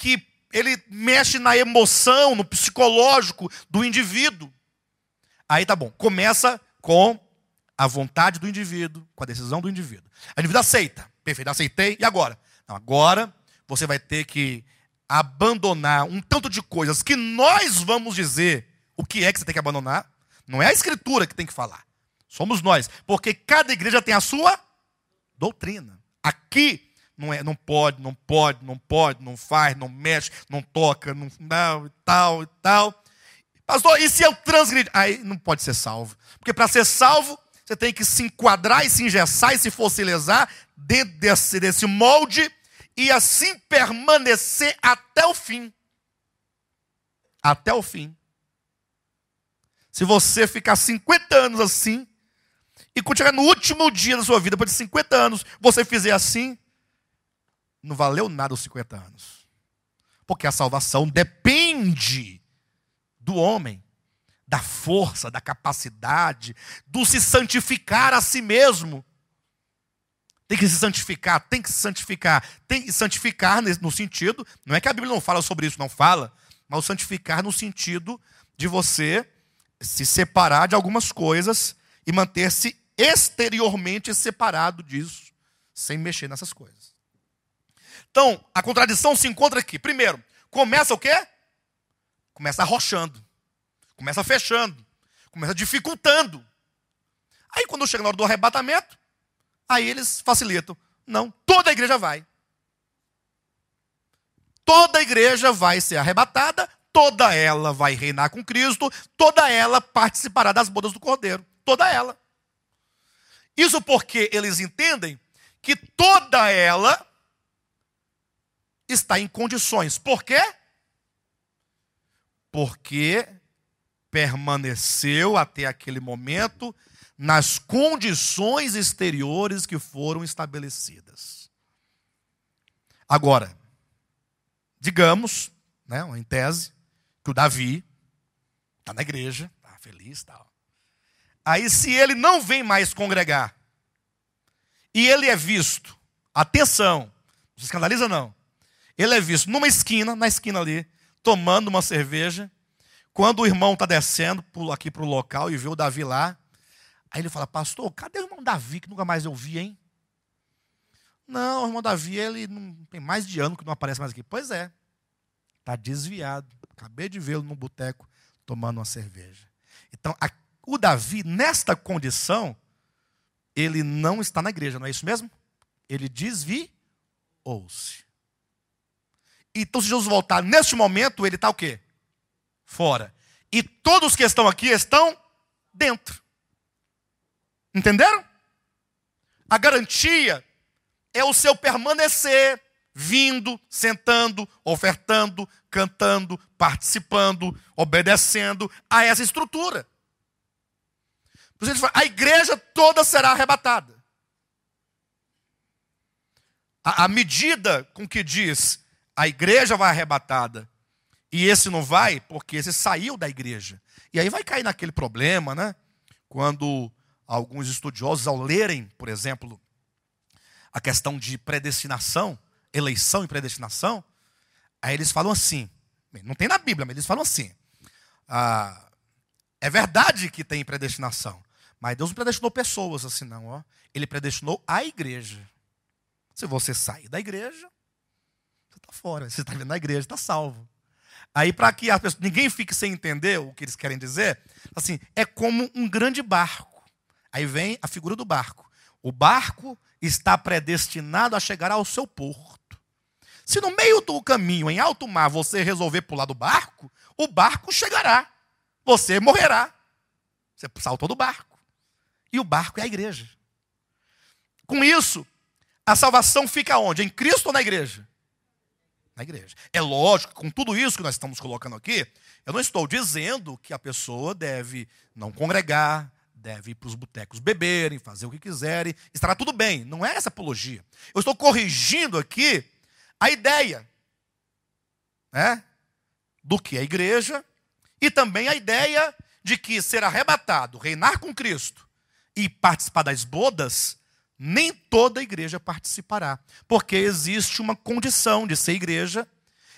ele mexe na emoção, no psicológico do indivíduo. Aí tá bom, começa com a vontade do indivíduo, com a decisão do indivíduo. O indivíduo aceita, perfeito, aceitei, e agora? Não, agora você vai ter que abandonar um tanto de coisas que nós vamos dizer o que é que você tem que abandonar. Não é a escritura que tem que falar, somos nós, porque cada igreja tem a sua doutrina. Aqui não pode, não faz, não mexe, não toca, não e tal. Pastor, e se eu transgredir? Aí não pode ser salvo. Porque para ser salvo, você tem que se enquadrar e se engessar e se fossilizar dentro desse molde e assim permanecer até o fim. Até o fim. Se você ficar 50 anos assim, e quando chegar no último dia da sua vida, depois de 50 anos, você fizer assim, não valeu nada os 50 anos. Porque a salvação depende do homem, da força, da capacidade, do se santificar a si mesmo. Tem que se santificar. Tem que santificar no sentido, não é que a Bíblia não fala sobre isso, não fala, mas o santificar no sentido de você se separar de algumas coisas e manter-se exteriormente separado disso, sem mexer nessas coisas. Então, a contradição se encontra aqui. Primeiro, começa o quê? Começa arrochando, começa fechando, começa dificultando. Aí quando chega na hora do arrebatamento, aí eles facilitam. Não, toda a igreja vai. Toda a igreja vai ser arrebatada, toda ela vai reinar com Cristo, toda ela participará das bodas do Cordeiro. Toda ela. Isso porque eles entendem que toda ela está em condições. Por quê? Porque permaneceu até aquele momento nas condições exteriores que foram estabelecidas. Agora, digamos, né, em tese, que o Davi está na igreja, está feliz e tal. Aí se ele não vem mais congregar, e ele é visto, atenção, não se escandaliza não, ele é visto numa esquina, na esquina ali, tomando uma cerveja, quando o irmão está descendo aqui para o local e vê o Davi lá, aí ele fala, pastor, cadê o irmão Davi que nunca mais eu vi, hein? Não, o irmão Davi, ele não tem mais de ano que não aparece mais aqui. Pois é, está desviado. Acabei de vê-lo no boteco tomando uma cerveja. Então, o Davi, nesta condição, ele não está na igreja, não é isso mesmo? Ele desviou-se. Então, se Jesus voltar neste momento, ele está o quê? Fora. E todos que estão aqui estão dentro. Entenderam? A garantia é o seu permanecer, vindo, sentando, ofertando, cantando, participando, obedecendo a essa estrutura. Por isso ele fala, a igreja toda será arrebatada. A medida com que diz a igreja vai arrebatada e esse não vai, porque esse saiu da igreja. E aí vai cair naquele problema, né? Quando alguns estudiosos, ao lerem, por exemplo, a questão de predestinação, eleição e predestinação, aí eles falam assim, não tem na Bíblia, mas eles falam assim, é verdade que tem predestinação, mas Deus não predestinou pessoas assim não, ó. Ele predestinou a igreja. Se você sair da igreja, você está fora. Se você está vindo na igreja, está salvo. Aí para que ninguém fique sem entender o que eles querem dizer, assim, é como um grande barco. Aí vem a figura do barco. O barco está predestinado a chegar ao seu porto. Se no meio do caminho, em alto mar, você resolver pular do barco, o barco chegará. Você morrerá. Você saltou do barco. E o barco é a igreja. Com isso, a salvação fica onde? Em Cristo ou na igreja? Na igreja. É lógico, com tudo isso que nós estamos colocando aqui, eu não estou dizendo que a pessoa deve não congregar, deve ir para os botecos beberem, fazer o que quiserem, estará tudo bem. Não é essa apologia. Eu estou corrigindo aqui a ideia, né, do que é a igreja e também a ideia de que ser arrebatado, reinar com Cristo e participar das bodas, nem toda a igreja participará. Porque existe uma condição de ser igreja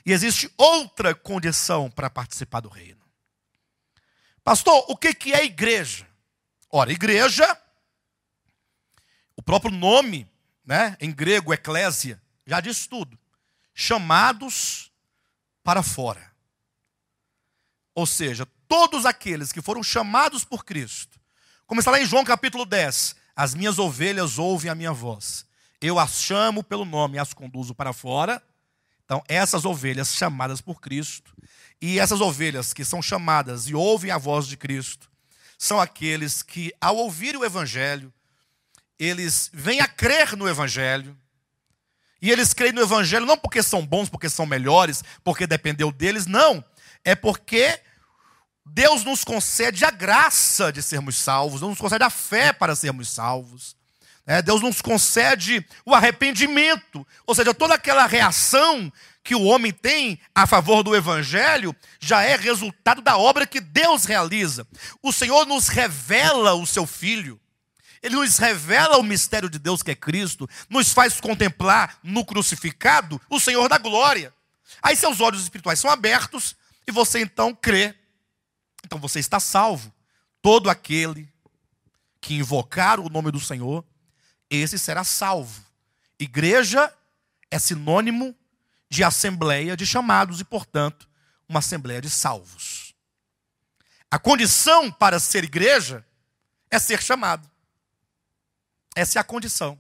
E existe outra condição para participar do reino. Pastor, o que é igreja? Ora, igreja, o próprio nome, né, em grego, eclésia, já diz tudo. Chamados para fora. Ou seja, todos aqueles que foram chamados por Cristo. Como está lá em João capítulo 10. As minhas ovelhas ouvem a minha voz. Eu as chamo pelo nome e as conduzo para fora. Então, essas ovelhas chamadas por Cristo, e essas ovelhas que são chamadas e ouvem a voz de Cristo, são aqueles que, ao ouvirem o Evangelho, eles vêm a crer no Evangelho, e eles creem no Evangelho não porque são bons, porque são melhores, porque dependeu deles, não. É porque Deus nos concede a graça de sermos salvos, Deus nos concede a fé para sermos salvos. Deus nos concede o arrependimento, ou seja, toda aquela reação que o homem tem a favor do Evangelho já é resultado da obra que Deus realiza. O Senhor nos revela o seu Filho, Ele nos revela o mistério de Deus que é Cristo, nos faz contemplar no crucificado o Senhor da glória. Aí seus olhos espirituais são abertos e você então crê. Então você está salvo. Todo aquele que invocar o nome do Senhor, esse será salvo. Igreja é sinônimo de assembleia de chamados e, portanto, uma assembleia de salvos. A condição para ser igreja é ser chamado. Essa é a condição.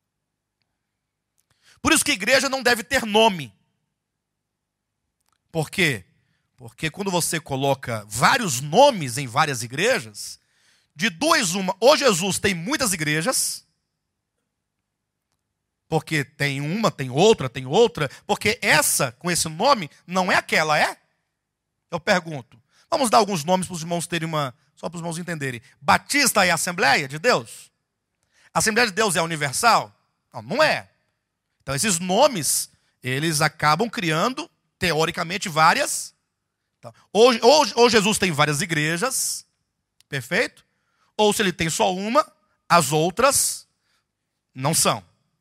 Por isso que igreja não deve ter nome. Por quê? Porque quando você coloca vários nomes em várias igrejas, de duas uma, ou Jesus tem muitas igrejas, porque tem uma, tem outra, porque essa, com esse nome, não é aquela, é? Eu pergunto. Vamos dar alguns nomes para os irmãos terem só para os irmãos entenderem. Batista é a Assembleia de Deus? A Assembleia de Deus é universal? Não, não é. Então esses nomes, eles acabam criando, teoricamente, várias. Então, ou Jesus tem várias igrejas, perfeito? Ou se ele tem só uma, as outras não são.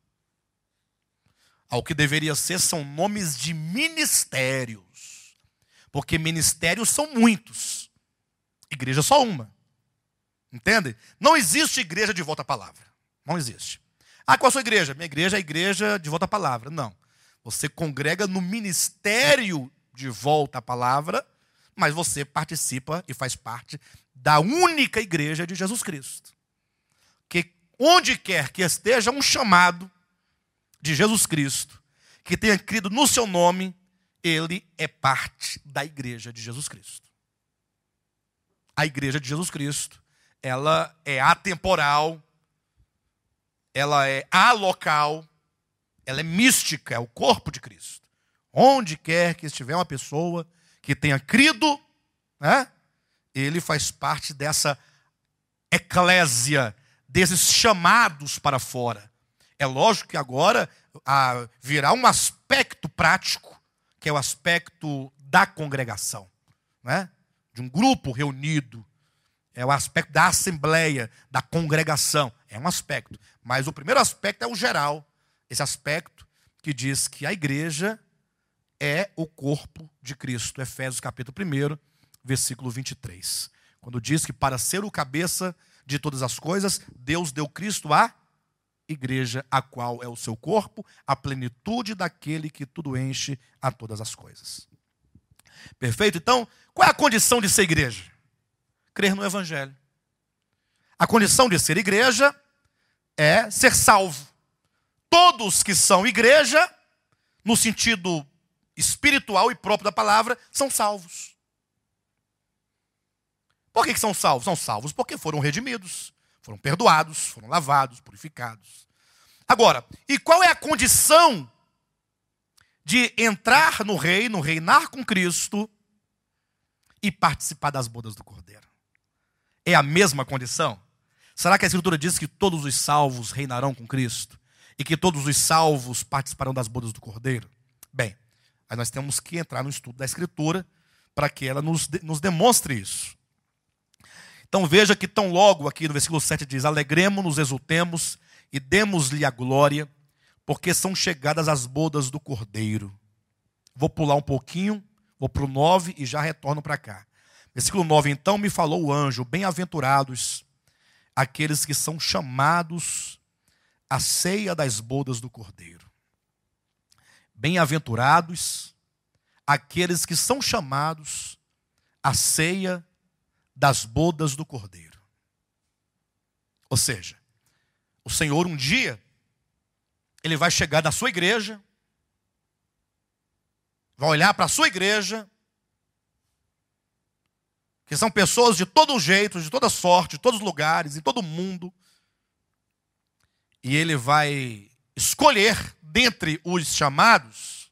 Ao que deveria ser são nomes de ministérios. Porque ministérios são muitos. Igreja só uma. Entende? Não existe igreja de volta à palavra. Não existe. Ah, qual é a sua igreja? Minha igreja é a igreja de volta à palavra. Não. Você congrega no ministério de volta à palavra, mas você participa e faz parte da única igreja de Jesus Cristo. Que onde quer que esteja um chamado de Jesus Cristo, que tenha crido no seu nome, ele é parte da igreja de Jesus Cristo. A igreja de Jesus Cristo, ela é atemporal, ela é alocal, ela é mística, é o corpo de Cristo. Onde quer que estiver uma pessoa que tenha crido, né, ele faz parte dessa eclésia, desses chamados para fora. É lógico que agora virá um aspecto prático, que é o aspecto da congregação, né? De um grupo reunido. É o aspecto da assembleia, da congregação. É um aspecto. Mas o primeiro aspecto é o geral. Esse aspecto que diz que a igreja é o corpo de Cristo. Efésios capítulo 1, versículo 23. Quando diz que para ser o cabeça de todas as coisas, Deus deu Cristo à igreja, a qual é o seu corpo, a plenitude daquele que tudo enche a todas as coisas. Perfeito? Então, qual é a condição de ser igreja? Crer no Evangelho. A condição de ser igreja é ser salvo. Todos que são igreja, no sentido espiritual e próprio da palavra, são salvos. Por que são salvos? São salvos porque foram redimidos, foram perdoados, foram lavados, purificados. Agora, e qual é a condição de entrar no reino, reinar com Cristo e participar das bodas do Cordeiro? É a mesma condição? Será que a Escritura diz que todos os salvos reinarão com Cristo? E que todos os salvos participarão das bodas do Cordeiro? Bem, aí nós temos que entrar no estudo da Escritura para que ela nos demonstre isso. Então veja que tão logo aqui no versículo 7 diz: alegremo-nos, exultemos e demos-lhe a glória, porque são chegadas as bodas do Cordeiro. Vou pular um pouquinho, vou para o 9 e já retorno para cá. Versículo 9, então me falou o anjo, bem-aventurados aqueles que são chamados à ceia das bodas do Cordeiro. Bem-aventurados aqueles que são chamados à ceia das bodas do Cordeiro. Ou seja, o Senhor um dia, Ele vai chegar na sua igreja, vai olhar para a sua igreja, que são pessoas de todo jeito, de toda sorte, de todos os lugares, em todo mundo. E Ele vai escolher dentre os chamados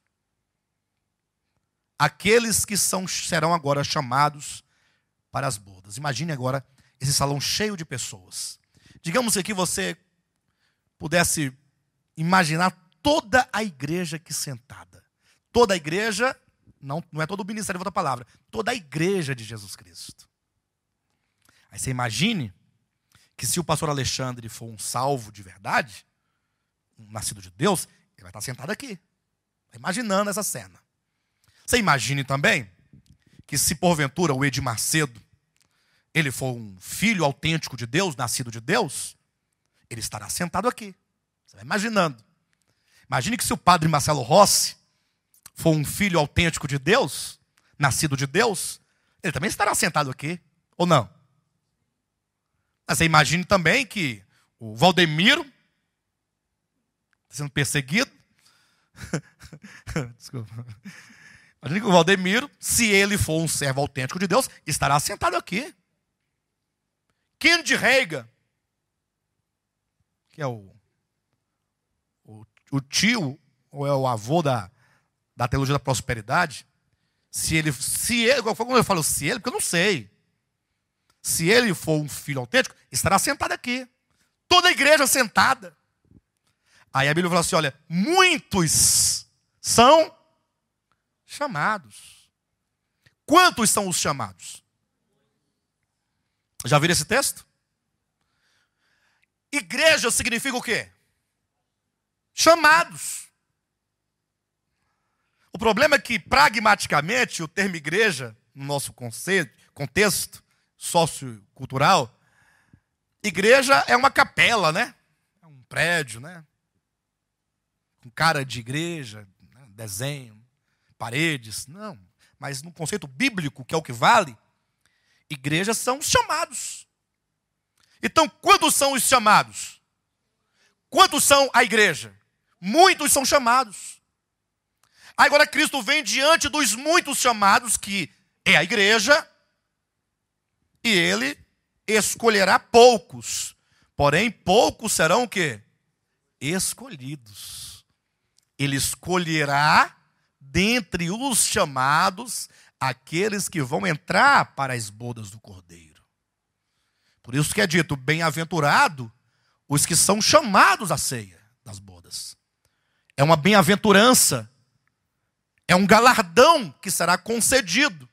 aqueles que serão agora chamados para as bodas. Imagine agora esse salão cheio de pessoas. Digamos que aqui você pudesse imaginar toda a igreja aqui sentada. Toda a igreja, não é todo o ministério de outra palavra, toda a igreja de Jesus Cristo. Aí você imagine que se o pastor Alexandre for um salvo de verdade, um nascido de Deus, ele vai estar sentado aqui, imaginando essa cena. Você imagine também que se porventura o Edir Macedo, ele for um filho autêntico de Deus, nascido de Deus, ele estará sentado aqui. Você vai imaginando. Imagine que se o padre Marcelo Rossi for um filho autêntico de Deus, nascido de Deus, ele também estará sentado aqui, ou não? Mas você imagine também que o Valdemiro está sendo perseguido. Desculpa. Imagine que o Valdemiro, se ele for um servo autêntico de Deus, estará sentado aqui. Kennedy Reagan, que é o tio, ou é o avô da teologia da prosperidade, quando eu falo se ele, porque eu não sei. Se ele for um filho autêntico, estará sentado aqui. Toda a igreja sentada. Aí a Bíblia fala assim, olha, muitos são chamados. Quantos são os chamados? Já viram esse texto? Igreja significa o quê? Chamados. O problema é que, pragmaticamente, o termo igreja, no nosso contexto sociocultural, igreja é uma capela, né? É um prédio, né? Com cara de igreja, né? Desenho, paredes. Não, mas no conceito bíblico, que é o que vale, igrejas são os chamados. Então, quantos são os chamados? Quantos são a igreja? Muitos são chamados. Agora Cristo vem diante dos muitos chamados, que é a igreja, e Ele escolherá poucos. Porém, poucos serão o quê? Escolhidos. Ele escolherá dentre os chamados aqueles que vão entrar para as bodas do Cordeiro. Por isso que é dito, bem-aventurado os que são chamados à ceia das bodas. É uma bem-aventurança, é um galardão que será concedido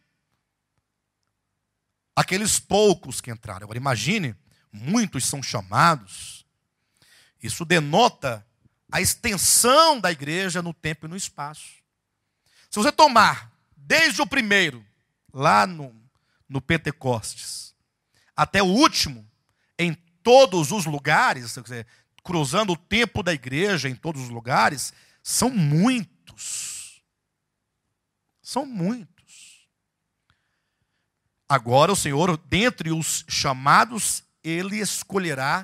àqueles poucos que entraram. Agora imagine, muitos são chamados. Isso denota a extensão da igreja no tempo e no espaço. Se você tomar desde o primeiro, lá no Pentecostes, até o último, em todos os lugares, quer dizer, cruzando o tempo da igreja em todos os lugares, são muitos. São muitos. Agora o Senhor, dentre os chamados, Ele escolherá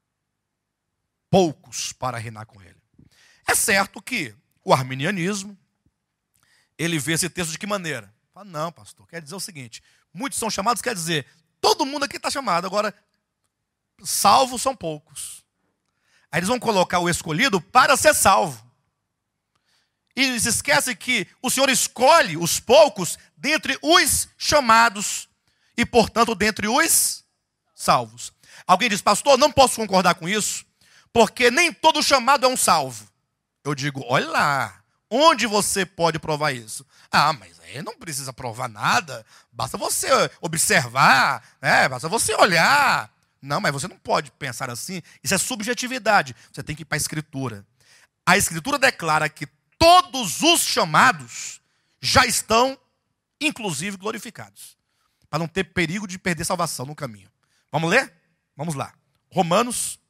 poucos para reinar com Ele. É certo que o arminianismo, ele vê esse texto de que maneira? Fala, não, pastor, quer dizer o seguinte, muitos são chamados, quer dizer, todo mundo aqui está chamado, agora, salvos são poucos. Aí eles vão colocar o escolhido para ser salvo. E eles esquecem que o Senhor escolhe os poucos dentre os chamados e, portanto, dentre os salvos. Alguém diz, pastor, não posso concordar com isso, porque nem todo chamado é um salvo. Eu digo, olha lá, onde você pode provar isso? Ah, mas aí não precisa provar nada, basta você observar, né? Basta você olhar. Não, mas você não pode pensar assim, isso é subjetividade. Você tem que ir para a Escritura. A Escritura declara que todos os chamados já estão, inclusive, glorificados. Para não ter perigo de perder salvação no caminho. Vamos ler? Vamos lá. Romanos,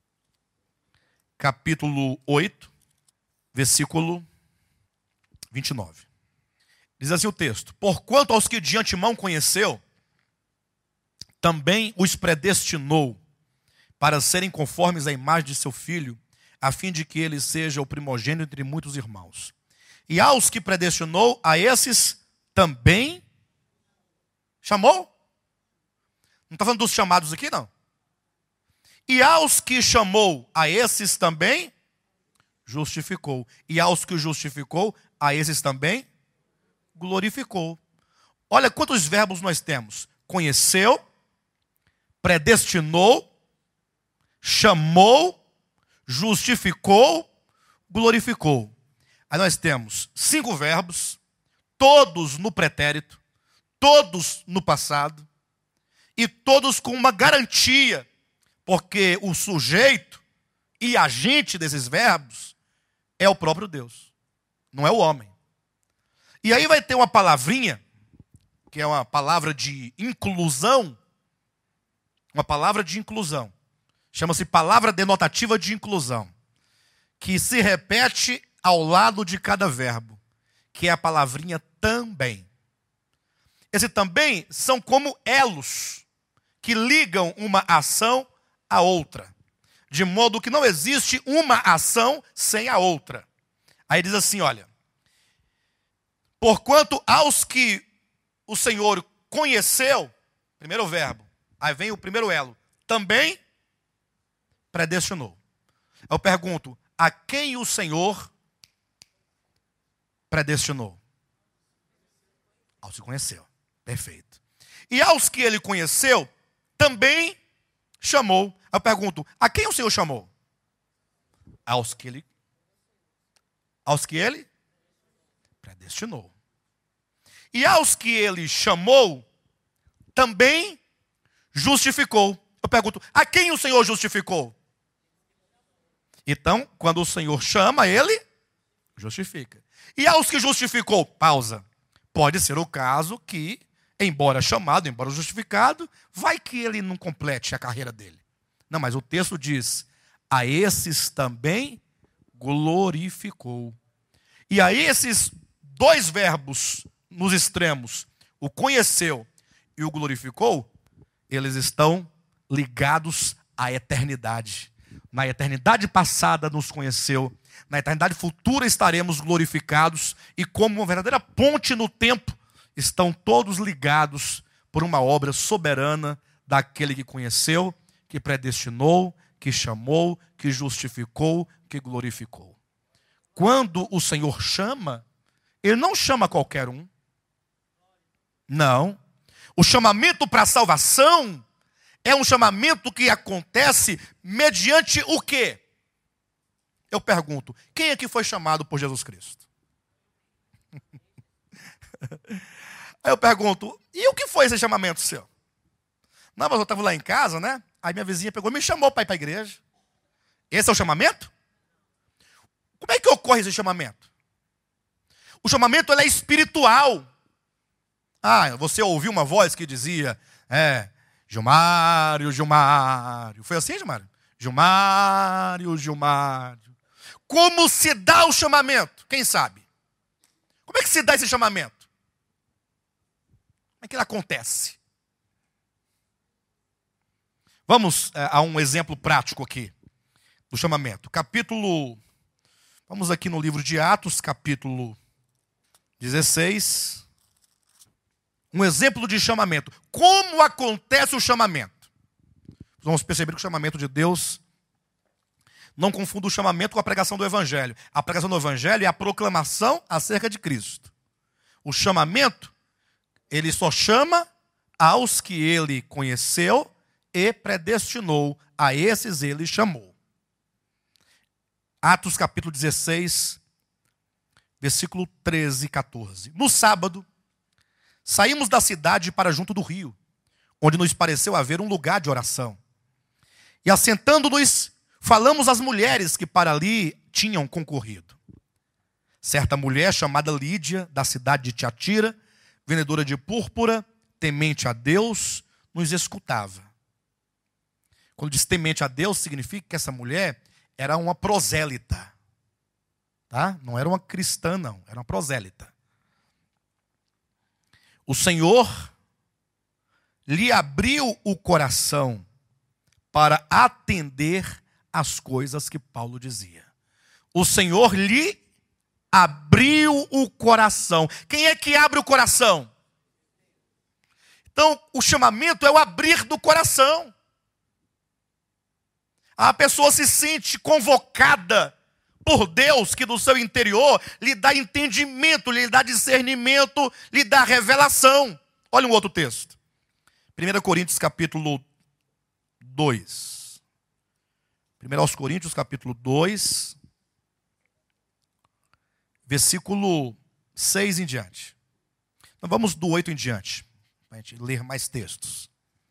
capítulo 8, versículo 29. Diz assim o texto: porquanto aos que de antemão conheceu, também os predestinou para serem conformes à imagem de seu filho, a fim de que ele seja o primogênito entre muitos irmãos. E aos que predestinou, a esses também chamou? Não está falando dos chamados aqui, não. E aos que chamou, a esses também justificou. E aos que justificou, a esses também glorificou. Olha quantos verbos nós temos: conheceu, predestinou, chamou, justificou, glorificou. Aí nós temos 5 verbos, todos no pretérito, todos no passado, e todos com uma garantia, porque o sujeito e agente desses verbos é o próprio Deus, não é o homem. E aí vai ter uma palavrinha, que é uma palavra de inclusão, chama-se palavra denotativa de inclusão, que se repete ao lado de cada verbo, que é a palavrinha também. Esse também são como elos, que ligam uma ação à outra, de modo que não existe uma ação sem a outra. Aí diz assim, olha: porquanto aos que o Senhor conheceu, primeiro verbo, aí vem o primeiro elo, também predestinou. Eu pergunto, a quem o Senhor predestinou? Aos que conheceu. Perfeito. E aos que ele conheceu, também chamou. Eu pergunto, a quem o Senhor chamou? Aos que ele predestinou. E aos que ele chamou, também justificou. Eu pergunto, a quem o Senhor justificou? Então, quando o Senhor chama, ele justifica. E aos que justificou, pausa. Pode ser o caso que, embora chamado, embora justificado, vai que ele não complete a carreira dele. Não, mas o texto diz, a esses também glorificou. E aí esses 2 verbos nos extremos, o conheceu e o glorificou, eles estão ligados à eternidade. Na eternidade passada nos conheceu, na eternidade futura estaremos glorificados, e como uma verdadeira ponte no tempo, estão todos ligados por uma obra soberana daquele que conheceu, que predestinou, que chamou, que justificou, que glorificou. Quando o Senhor chama, ele não chama qualquer um. Não. O chamamento para a salvação é um chamamento que acontece mediante o quê? Eu pergunto, quem aqui foi chamado por Jesus Cristo? Aí eu pergunto, e o que foi esse chamamento seu? Não, mas eu estava lá em casa, né? Aí minha vizinha pegou e me chamou para ir para a igreja. Esse é o chamamento? Como é que ocorre esse chamamento? O chamamento ele é espiritual. Ah, você ouviu uma voz que dizia, Gilmário, Gilmário. Foi assim, Gilmário? Gilmário, Gilmário. Como se dá o chamamento? Quem sabe? Como é que se dá esse chamamento? Como é que ele acontece? Vamos a um exemplo prático aqui do chamamento. Vamos aqui no livro de Atos, capítulo 16. Um exemplo de chamamento. Como acontece o chamamento? Vamos perceber que o chamamento de Deus não confunda o chamamento com a pregação do Evangelho. A pregação do Evangelho é a proclamação acerca de Cristo. O chamamento, ele só chama aos que ele conheceu e predestinou. A esses ele chamou. Atos capítulo 16, versículo 13 e 14. No sábado, saímos da cidade para junto do rio, onde nos pareceu haver um lugar de oração. E assentando-nos, falamos às mulheres que para ali tinham concorrido. Certa mulher chamada Lídia, da cidade de Tiatira, vendedora de púrpura, temente a Deus, nos escutava. Quando diz temente a Deus, significa que essa mulher era uma prosélita. Tá? Não era uma cristã, não. Era uma prosélita. O Senhor lhe abriu o coração para atender às coisas que Paulo dizia. O Senhor lhe abriu o coração. Quem é que abre o coração? Então, o chamamento é o abrir do coração. A pessoa se sente convocada por Deus, que do seu interior lhe dá entendimento, lhe dá discernimento, lhe dá revelação. Olha um outro texto. 1 Coríntios capítulo 2. 1 Coríntios capítulo 2, versículo 6 em diante. Então vamos do 8 em diante, para a gente ler mais textos.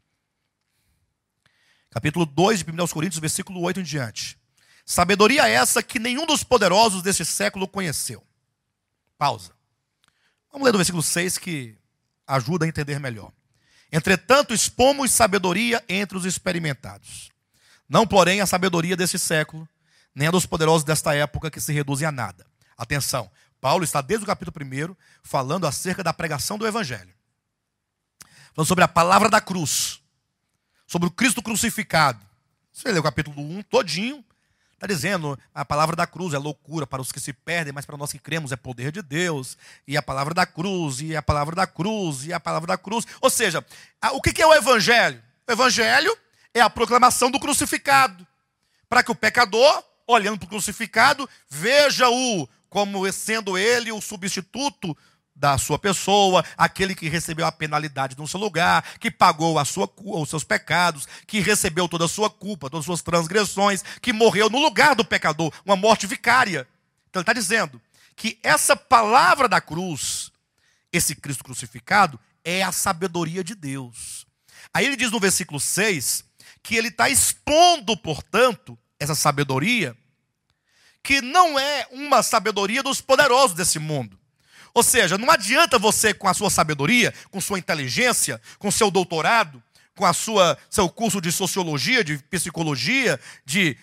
Capítulo 2 de 1 Coríntios, versículo 8 em diante. Sabedoria essa que nenhum dos poderosos deste século conheceu. Pausa. Vamos ler do versículo 6 que ajuda a entender melhor. Entretanto, expomos sabedoria entre os experimentados. Não, porém, a sabedoria deste século, nem a dos poderosos desta época que se reduzem a nada. Atenção, Paulo está desde o capítulo 1 falando acerca da pregação do Evangelho. Falando sobre a palavra da cruz. Sobre o Cristo crucificado. Você lê o capítulo 1 todinho. Está dizendo, a palavra da cruz é loucura para os que se perdem, mas para nós que cremos é poder de Deus. E a palavra da cruz, e a palavra da cruz, e a palavra da cruz. Ou seja, o que é o Evangelho? O Evangelho é a proclamação do crucificado. Para que o pecador, olhando para o crucificado, veja-o como sendo ele o substituto da sua pessoa, aquele que recebeu a penalidade no seu lugar, que pagou os seus pecados, que recebeu toda a sua culpa, todas as suas transgressões, que morreu no lugar do pecador, uma morte vicária. Então ele está dizendo que essa palavra da cruz, esse Cristo crucificado, é a sabedoria de Deus. Aí ele diz no versículo 6, que ele está expondo, portanto, essa sabedoria, que não é uma sabedoria dos poderosos desse mundo. Ou seja, não adianta você, com a sua sabedoria, com sua inteligência, com seu doutorado, com seu curso de sociologia, de psicologia, de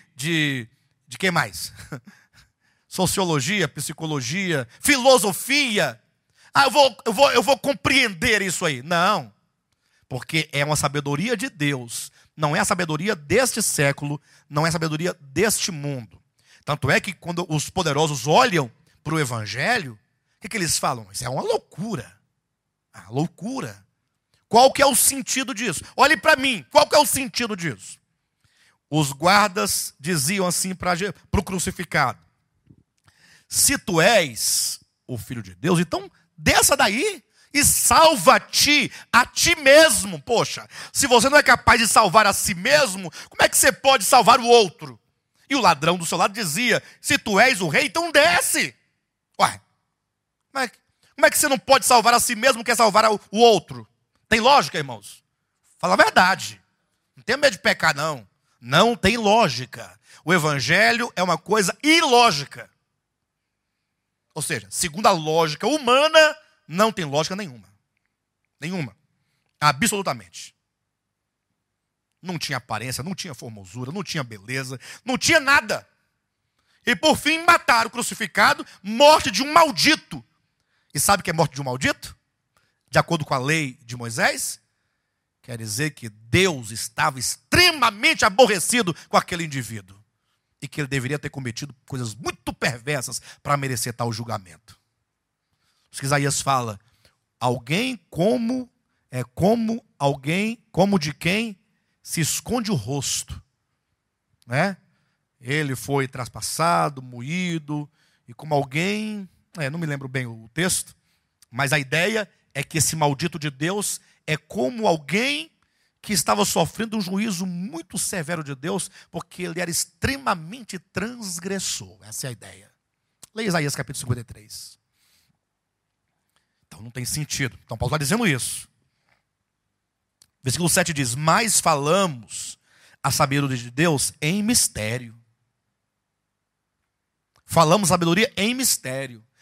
que mais? Sociologia, psicologia, filosofia. Eu vou compreender isso aí. Não, porque é uma sabedoria de Deus. Não é a sabedoria deste século, não é a sabedoria deste mundo. Tanto é que quando os poderosos olham para o Evangelho, o que eles falam? Isso é uma loucura. Ah, loucura. Qual que é o sentido disso? Olhe para mim, qual que é o sentido disso? Os guardas diziam assim para o crucificado: se tu és o Filho de Deus, então desça daí e salva-te a ti mesmo. Poxa, se você não é capaz de salvar a si mesmo, como é que você pode salvar o outro? E o ladrão do seu lado dizia: se tu és o rei, então desce. Ué, como é que você não pode salvar a si mesmo, quer salvar o outro? Tem lógica, irmãos? Fala a verdade. Não tem medo de pecar, não. Não tem lógica. O Evangelho é uma coisa ilógica. Ou seja, segundo a lógica humana, não tem lógica nenhuma. Nenhuma. Absolutamente. Não tinha aparência, não tinha formosura, não tinha beleza, não tinha nada. E por fim mataram o crucificado, morte de um maldito. E sabe o que é morte de um maldito? De acordo com a lei de Moisés, quer dizer que Deus estava extremamente aborrecido com aquele indivíduo. E que ele deveria ter cometido coisas muito perversas para merecer tal julgamento. Os que Isaías fala, alguém como de quem se esconde o rosto. Né? Ele foi traspassado, moído, e como alguém... não me lembro bem o texto, mas a ideia é que esse maldito de Deus é como alguém que estava sofrendo um juízo muito severo de Deus, porque ele era extremamente transgressor. Essa é a ideia. Leia Isaías capítulo 53. Então não tem sentido. Então Paulo está dizendo isso. Versículo 7 diz: mas falamos a sabedoria de Deus em mistério. Falamos sabedoria em mistério.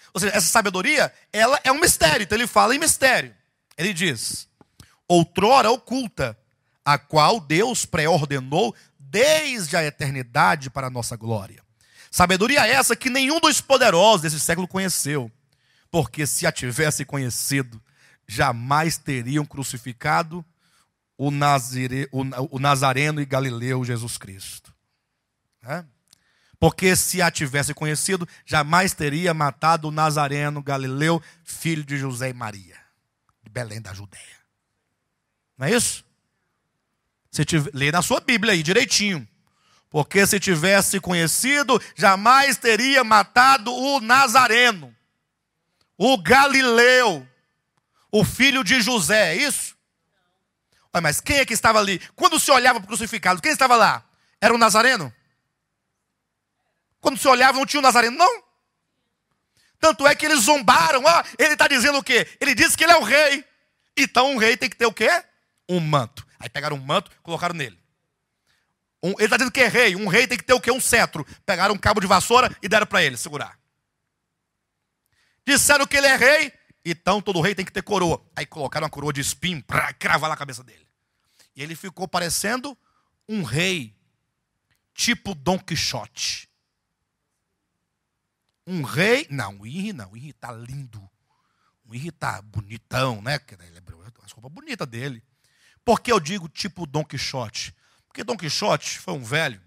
Ou seja, essa sabedoria, ela é um mistério. Então ele fala em mistério. Ele diz: outrora oculta, a qual Deus pré-ordenou desde a eternidade para a nossa glória. Sabedoria essa que nenhum dos poderosos desse século conheceu, porque se a tivesse conhecido, jamais teriam crucificado o Nazareno e Galileu Jesus Cristo. Porque se a tivesse conhecido, jamais teria matado o Nazareno Galileu, filho de José e Maria, de Belém da Judeia. Não é isso? Lê na sua Bíblia aí direitinho. Porque se tivesse conhecido, jamais teria matado o Nazareno, o Galileu, o filho de José, é isso? Mas quem é que estava ali? Quando se olhava para o crucificado, quem estava lá? Era o Nazareno? Quando se olhava, não tinha o Nazareno, não? Tanto é que eles zombaram. Ele está dizendo o quê? Ele disse que ele é o rei. Então um rei tem que ter o quê? Um manto. Aí pegaram um manto, colocaram nele. Ele está dizendo que é rei. Um rei tem que ter o quê? Um cetro. Pegaram um cabo de vassoura e deram para ele segurar. Disseram que ele é rei. Então todo rei tem que ter coroa. Aí colocaram uma coroa de espinho para cravar na cabeça dele. E ele ficou parecendo um rei, tipo Dom Quixote. Um rei, não, o Henri está lindo. O Henri está bonitão, né? As roupas bonitas dele. Por que eu digo tipo Dom Quixote? Porque Dom Quixote foi um velho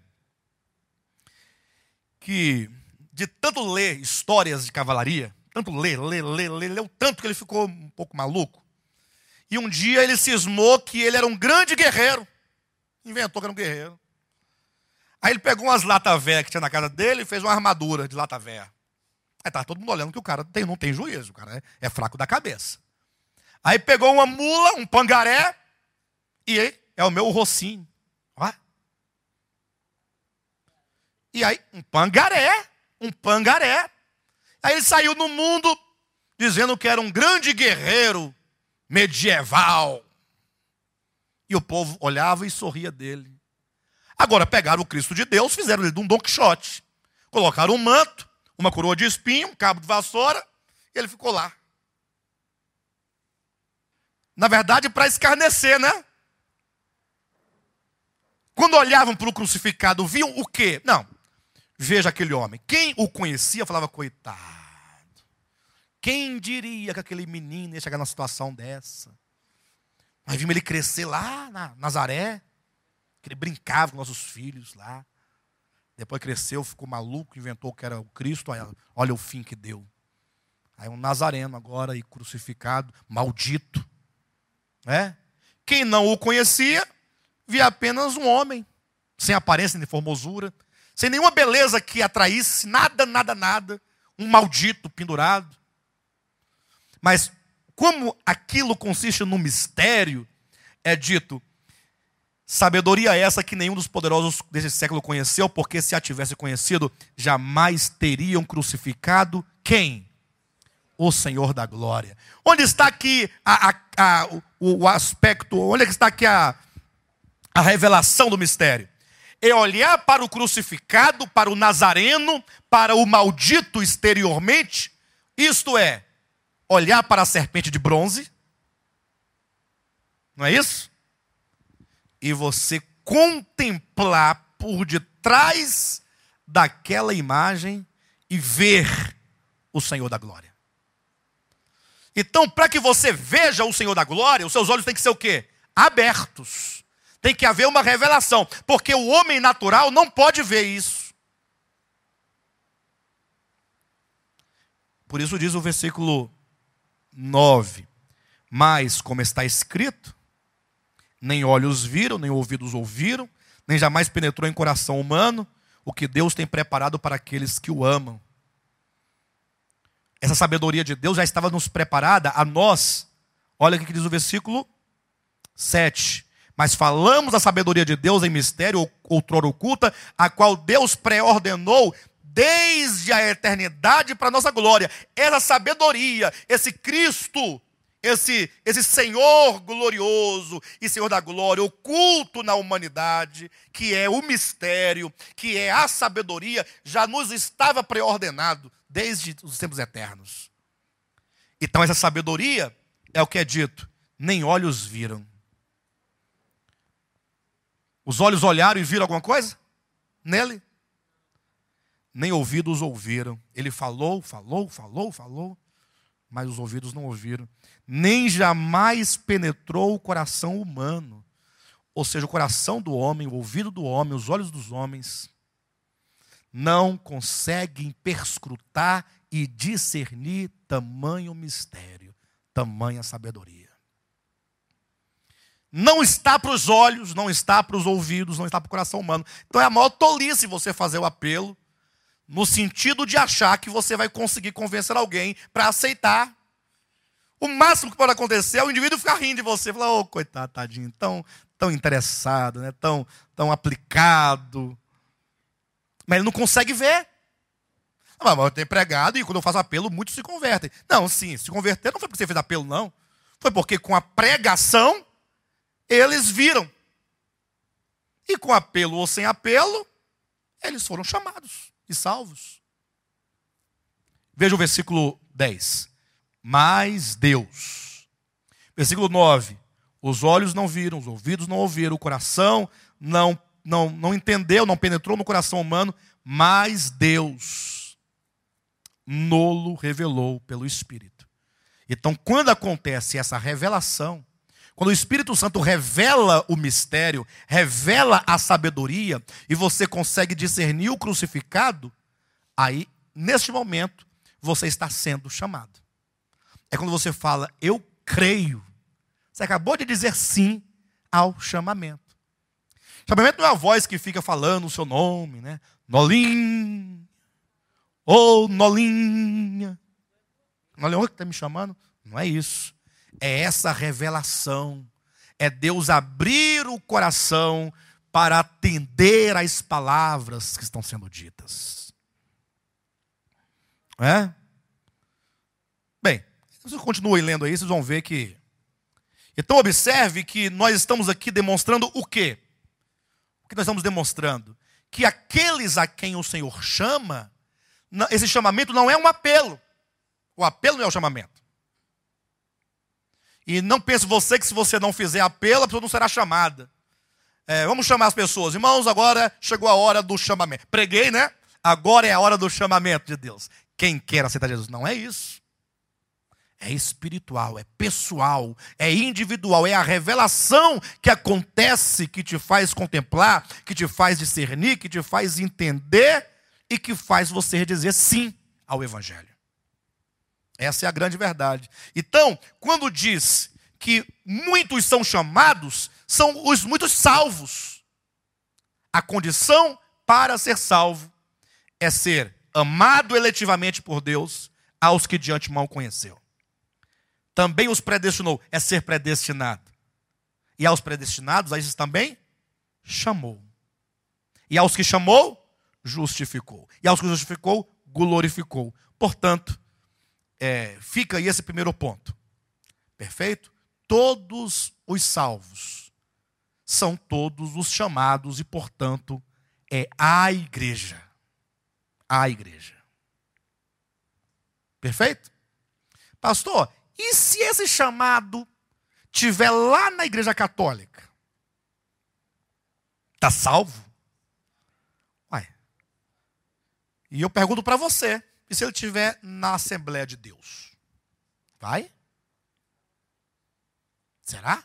que, de tanto ler histórias de cavalaria, tanto leu tanto que ele ficou um pouco maluco. E um dia ele cismou que ele era um grande guerreiro. Inventou que era um guerreiro. Aí ele pegou umas latas velhas que tinha na casa dele e fez uma armadura de lata velha. Aí estava todo mundo olhando que o cara não tem juízo, o cara é fraco da cabeça. Aí pegou uma mula, um pangaré, e é o meu Rocinho. Ó. E aí, um pangaré. Aí ele saiu no mundo dizendo que era um grande guerreiro medieval. E o povo olhava e sorria dele. Agora pegaram o Cristo de Deus, fizeram ele de um Dom Quixote. Colocaram um manto, uma coroa de espinho, um cabo de vassoura, e ele ficou lá. Na verdade, para escarnecer, né? Quando olhavam para o crucificado, viam o quê? Não, veja aquele homem. Quem o conhecia falava, coitado. Quem diria que aquele menino ia chegar numa situação dessa? Nós vimos ele crescer lá na Nazaré, que ele brincava com nossos filhos lá. Depois cresceu, ficou maluco, inventou que era o Cristo. Olha o fim que deu. Aí um nazareno agora aí crucificado, maldito. Quem não o conhecia, via apenas um homem, sem aparência nem formosura, sem nenhuma beleza que atraísse, nada. Um maldito pendurado. Mas como aquilo consiste no mistério, é dito: sabedoria essa que nenhum dos poderosos desse século conheceu, porque se a tivesse conhecido, jamais teriam crucificado quem? O Senhor da glória. Onde está aqui o aspecto, onde é que está aqui a revelação do mistério? É olhar para o crucificado, para o Nazareno, para o maldito exteriormente, isto é, olhar para a serpente de bronze, não é isso? E você contemplar por detrás daquela imagem e ver o Senhor da glória. Então, para que você veja o Senhor da glória, os seus olhos têm que ser o quê? Abertos. Tem que haver uma revelação, porque o homem natural não pode ver isso. Por isso diz o versículo 9: mas, como está escrito, nem olhos viram, nem ouvidos ouviram, nem jamais penetrou em coração humano o que Deus tem preparado para aqueles que o amam. Essa sabedoria de Deus já estava nos preparada a nós. Olha o que diz o versículo 7. Mas falamos da sabedoria de Deus em mistério, outrora oculta, a qual Deus pré-ordenou desde a eternidade para a nossa glória. Essa sabedoria, esse Cristo esse Senhor glorioso e Senhor da glória, oculto na humanidade, que é o mistério, que é a sabedoria, já nos estava preordenado desde os tempos eternos. Então essa sabedoria é o que é dito, nem olhos viram. Os olhos olharam e viram alguma coisa nele? Nem ouvidos ouviram. Ele falou, mas os ouvidos não ouviram. Nem jamais penetrou o coração humano. Ou seja, o coração do homem, o ouvido do homem, os olhos dos homens não conseguem perscrutar e discernir tamanho mistério, tamanha sabedoria. Não está para os olhos, não está para os ouvidos, não está para o coração humano. Então é a maior tolice você fazer o apelo, no sentido de achar que você vai conseguir convencer alguém para aceitar. O máximo que pode acontecer é o indivíduo ficar rindo de você, falar, ô, coitado, tadinho, tão interessado, né? tão aplicado. Mas ele não consegue ver. Mas eu tenho pregado e quando eu faço apelo, muitos se convertem. Não, sim, se converter não foi porque você fez apelo, não. Foi porque com a pregação, eles viram. E com apelo ou sem apelo, eles foram chamados e salvos. Veja o versículo 10. Mas Deus. Versículo 9. Os olhos não viram, os ouvidos não ouviram, o coração não entendeu, não penetrou no coração humano, mas Deus nolo revelou pelo Espírito. Então, quando acontece essa revelação, quando o Espírito Santo revela o mistério, revela a sabedoria, e você consegue discernir o crucificado, aí, neste momento, você está sendo chamado. É quando você fala, eu creio. Você acabou de dizer sim ao chamamento. Chamamento não é a voz que fica falando o seu nome, né? Nolim, ô Nolinha. Nolinha, que está me chamando? Não é isso. É essa revelação. É Deus abrir o coração para atender às palavras que estão sendo ditas. É? Bem, se vocês continuem lendo aí, vocês vão ver que... Então observe que nós estamos aqui demonstrando o quê? O que nós estamos demonstrando? Que aqueles a quem o Senhor chama, esse chamamento não é um apelo. O apelo não é o chamamento. E não pense você que se você não fizer apelo, a pessoa não será chamada. Vamos chamar as pessoas. Irmãos, agora chegou a hora do chamamento. Preguei, né? Agora é a hora do chamamento de Deus. Quem quer aceitar Jesus? Não é isso. É espiritual, é pessoal, é individual, é a revelação que acontece, que te faz contemplar, que te faz discernir, que te faz entender e que faz você dizer sim ao Evangelho. Essa é a grande verdade. Então, quando diz que muitos são chamados, são os muitos salvos. A condição para ser salvo é ser amado eletivamente por Deus aos que de antemão conheceu. Também os predestinou, é ser predestinado. E aos predestinados, a esses também chamou. E aos que chamou, justificou. E aos que justificou, glorificou. Portanto, fica aí esse primeiro ponto. Perfeito? Todos os salvos são todos os chamados e, portanto, é a igreja. A igreja. Perfeito? Pastor, e se esse chamado estiver lá na igreja católica? Está salvo? Uai. E eu pergunto para você, e se ele estiver na Assembleia de Deus? Vai? Será?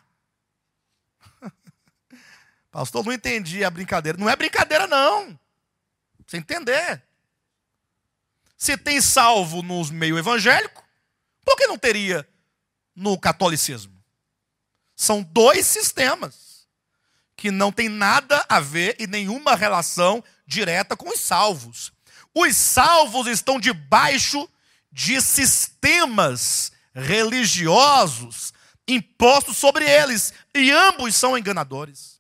Pastor, não entendi a brincadeira. Não é brincadeira, não. Você entender. Se tem salvo nos meio evangélico, por que não teria no catolicismo? São dois sistemas que não tem nada a ver e nenhuma relação direta com os salvos. Os salvos estão debaixo de sistemas religiosos impostos sobre eles, e ambos são enganadores.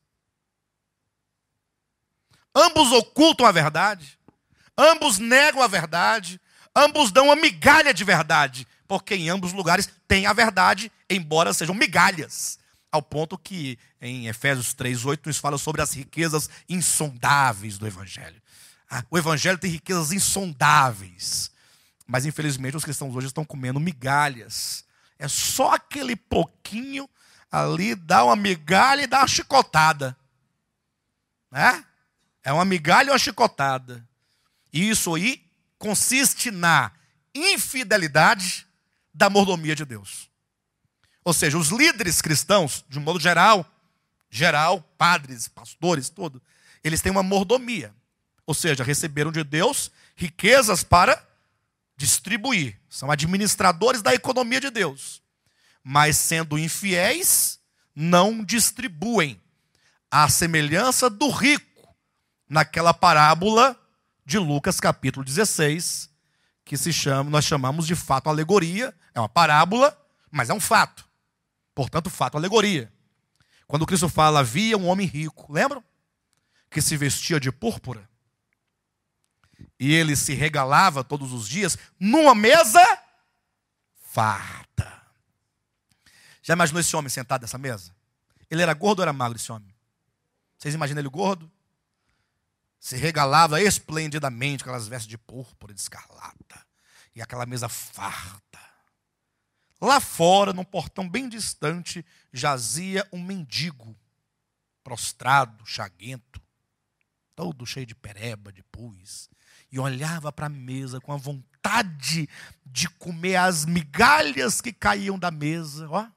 Ambos ocultam a verdade, ambos negam a verdade, ambos dão uma migalha de verdade, porque em ambos lugares tem a verdade, embora sejam migalhas. Ao ponto que em Efésios 3:8 nos fala sobre as riquezas insondáveis do Evangelho. O Evangelho tem riquezas insondáveis. Mas infelizmente os cristãos hoje estão comendo migalhas. É só aquele pouquinho ali, dá uma migalha e dá uma chicotada. Né? É uma migalha e uma chicotada. E isso aí consiste na infidelidade da mordomia de Deus. Ou seja, os líderes cristãos, de um modo geral, padres, pastores, tudo, eles têm uma mordomia. Ou seja, receberam de Deus riquezas para distribuir. São administradores da economia de Deus. Mas sendo infiéis, não distribuem. À semelhança do rico, naquela parábola de Lucas capítulo 16, que nós chamamos de fato alegoria. É uma parábola, mas é um fato. Portanto, fato, alegoria. Quando Cristo fala, havia um homem rico, lembram? Que se vestia de púrpura. E ele se regalava todos os dias numa mesa farta. Já imaginou esse homem sentado nessa mesa? Ele era gordo ou era magro, esse homem? Vocês imaginam ele gordo? Se regalava esplendidamente, aquelas vestes de púrpura, de escarlata. E aquela mesa farta. Lá fora, num portão bem distante, jazia um mendigo, prostrado, chaguento, todo cheio de pereba, de pus, e olhava para a mesa com a vontade de comer as migalhas que caíam da mesa. Ó.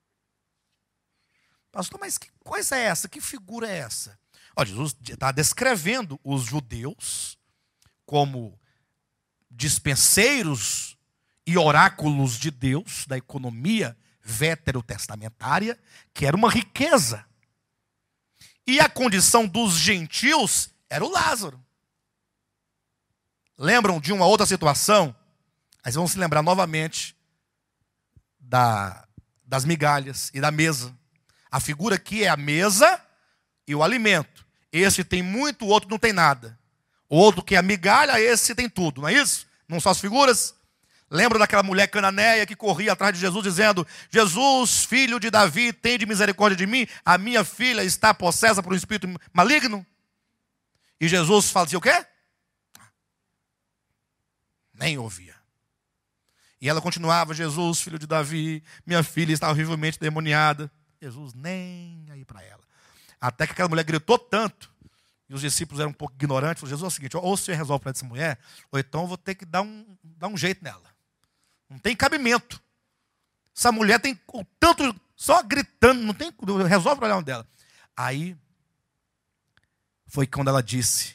Pastor, mas que coisa é essa? Que figura é essa? Ó, Jesus está descrevendo os judeus como dispenseiros e oráculos de Deus, da economia veterotestamentária, que era uma riqueza. E a condição dos gentios era o Lázaro. Lembram de uma outra situação? Aí vamos se lembrar novamente das migalhas e da mesa. A figura aqui é a mesa e o alimento. Esse tem muito, o outro não tem nada. O outro que é a migalha, esse tem tudo, não é isso? Não são as figuras? Lembra daquela mulher cananeia que corria atrás de Jesus dizendo, Jesus, filho de Davi, tende misericórdia de mim, a minha filha está possessa por um espírito maligno? E Jesus fazia o quê? Nem ouvia. E ela continuava, Jesus, filho de Davi, minha filha está horrivelmente demoniada. Jesus nem aí para ela. Até que aquela mulher gritou tanto, e os discípulos eram um pouco ignorantes, falou, Jesus, é o seguinte, ou o senhor resolve para essa mulher, ou então eu vou ter que dar um jeito nela. Não tem cabimento. Essa mulher tem o tanto, só gritando, não tem, resolve o problema dela. Aí, foi quando ela disse,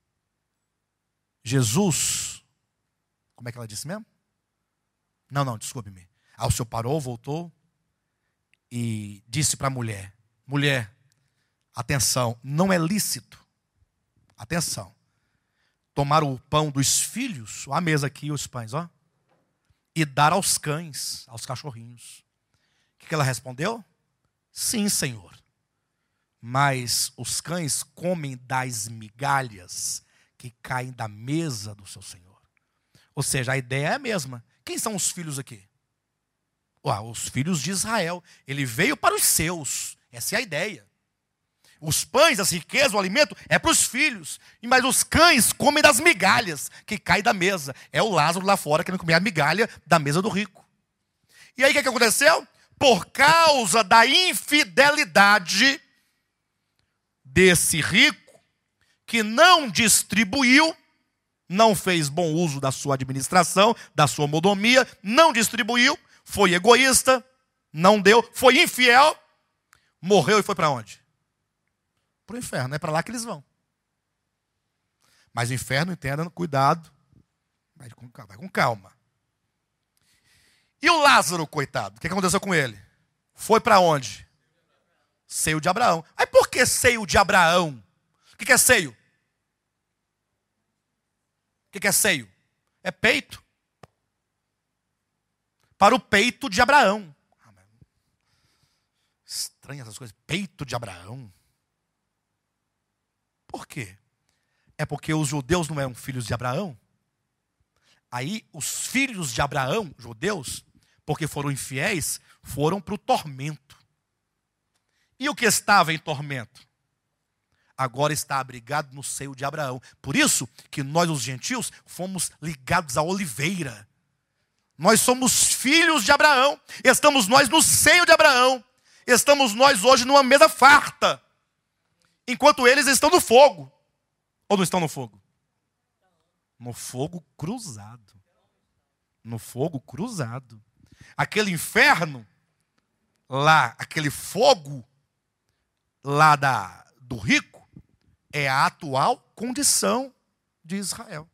Jesus, como é que ela disse mesmo? Não, desculpe-me. Aí o senhor parou, voltou, e disse para a mulher, mulher, atenção, não é lícito, atenção, tomar o pão dos filhos, a mesa aqui, os pães, ó, e dar aos cães, aos cachorrinhos. O que ela respondeu? Sim, Senhor. Mas os cães comem das migalhas que caem da mesa do seu Senhor. Ou seja, a ideia é a mesma. Quem são os filhos aqui? Os filhos de Israel. Ele veio para os seus. Essa é a ideia. Os pães, as riquezas, o alimento é para os filhos. Mas os cães comem das migalhas que caem da mesa. É o Lázaro lá fora querendo comer a migalha da mesa do rico. E aí o que aconteceu? Por causa da infidelidade desse rico, que não distribuiu, não fez bom uso da sua administração, da sua mordomia, não distribuiu, foi egoísta, não deu, foi infiel, morreu e foi para onde? Para o inferno, é para lá que eles vão. Mas o inferno, entenda, cuidado, vai com calma. E o Lázaro, coitado, o que aconteceu com ele? Foi para onde? Seio de Abraão. Aí por que seio de Abraão? O que é seio? O que é seio? É peito. Para o peito de Abraão. Estranho essas coisas. Peito de Abraão. Por quê? É porque os judeus não eram filhos de Abraão? Aí os filhos de Abraão, judeus, porque foram infiéis, foram para o tormento. E o que estava em tormento? Agora está abrigado no seio de Abraão. Por isso que nós, os gentios, fomos ligados à oliveira. Nós somos filhos de Abraão. Estamos nós no seio de Abraão. Estamos nós hoje numa mesa farta. Enquanto eles estão no fogo. Ou não estão no fogo? No fogo cruzado. No fogo cruzado. Aquele inferno lá, aquele fogo lá do rico, é a atual condição de Israel.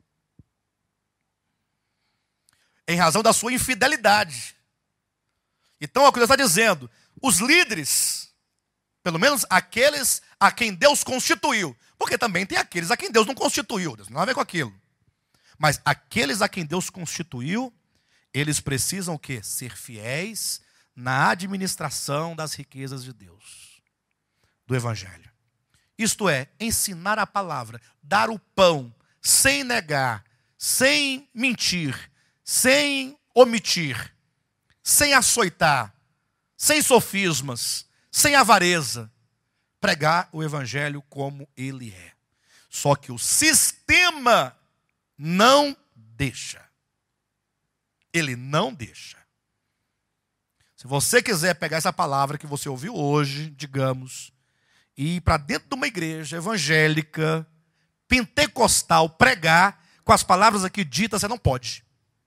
Em razão da sua infidelidade. Então, é o que Deus está dizendo. Os líderes, pelo menos aqueles a quem Deus constituiu, porque também tem aqueles a quem Deus não constituiu, Deus não tem a ver com aquilo. Mas aqueles a quem Deus constituiu, eles precisam o quê? Ser fiéis na administração das riquezas de Deus, do Evangelho. Isto é, ensinar a palavra, dar o pão, sem negar, sem mentir, sem omitir, sem açoitar, sem sofismas, sem avareza, pregar o Evangelho como ele é. Só que o sistema não deixa. Ele não deixa. Se você quiser pegar essa palavra que você ouviu hoje, digamos, e ir para dentro de uma igreja evangélica, pentecostal, pregar com as palavras aqui ditas, você não pode.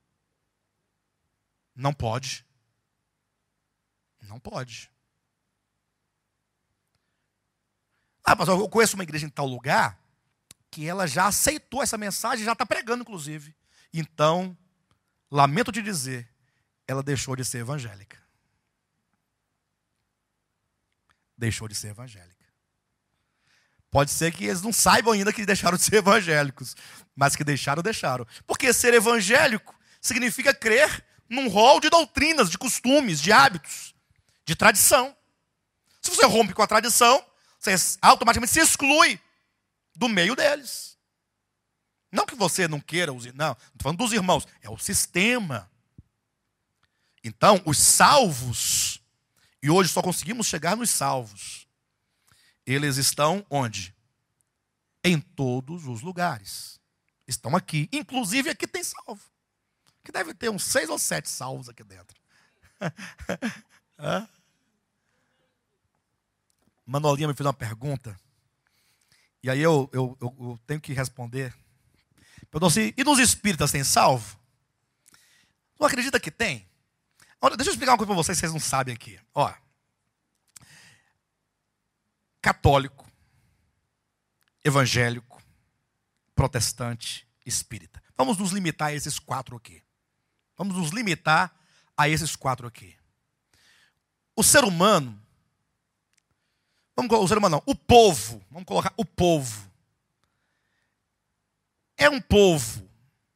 Não pode. Não pode. Ah, pastor, eu conheço uma igreja em tal lugar que ela já aceitou essa mensagem, já está pregando, inclusive. Então, lamento te dizer, ela deixou de ser evangélica. Deixou de ser evangélica. Pode ser que eles não saibam ainda que deixaram de ser evangélicos, mas que deixaram. Porque ser evangélico significa crer num rol de doutrinas, de costumes, de hábitos, de tradição. Se você rompe com a tradição, você automaticamente se exclui do meio deles. Não que você não queira, não estou falando dos irmãos, é o sistema. Então, os salvos, e hoje só conseguimos chegar nos salvos, eles estão onde? Em todos os lugares. Estão aqui, inclusive aqui tem salvo. Que deve ter uns 6 ou 7 salvos aqui dentro. Manolinha me fez uma pergunta. E aí eu tenho que responder. Perguntou assim, e nos espíritas tem salvo? Não acredita que tem? Olha, deixa eu explicar uma coisa para vocês não sabem aqui. Ó, católico, evangélico, protestante, espírita. Vamos nos limitar a esses 4 aqui. Vamos nos limitar a esses 4 aqui. O ser humano, o povo, vamos colocar o povo. É um povo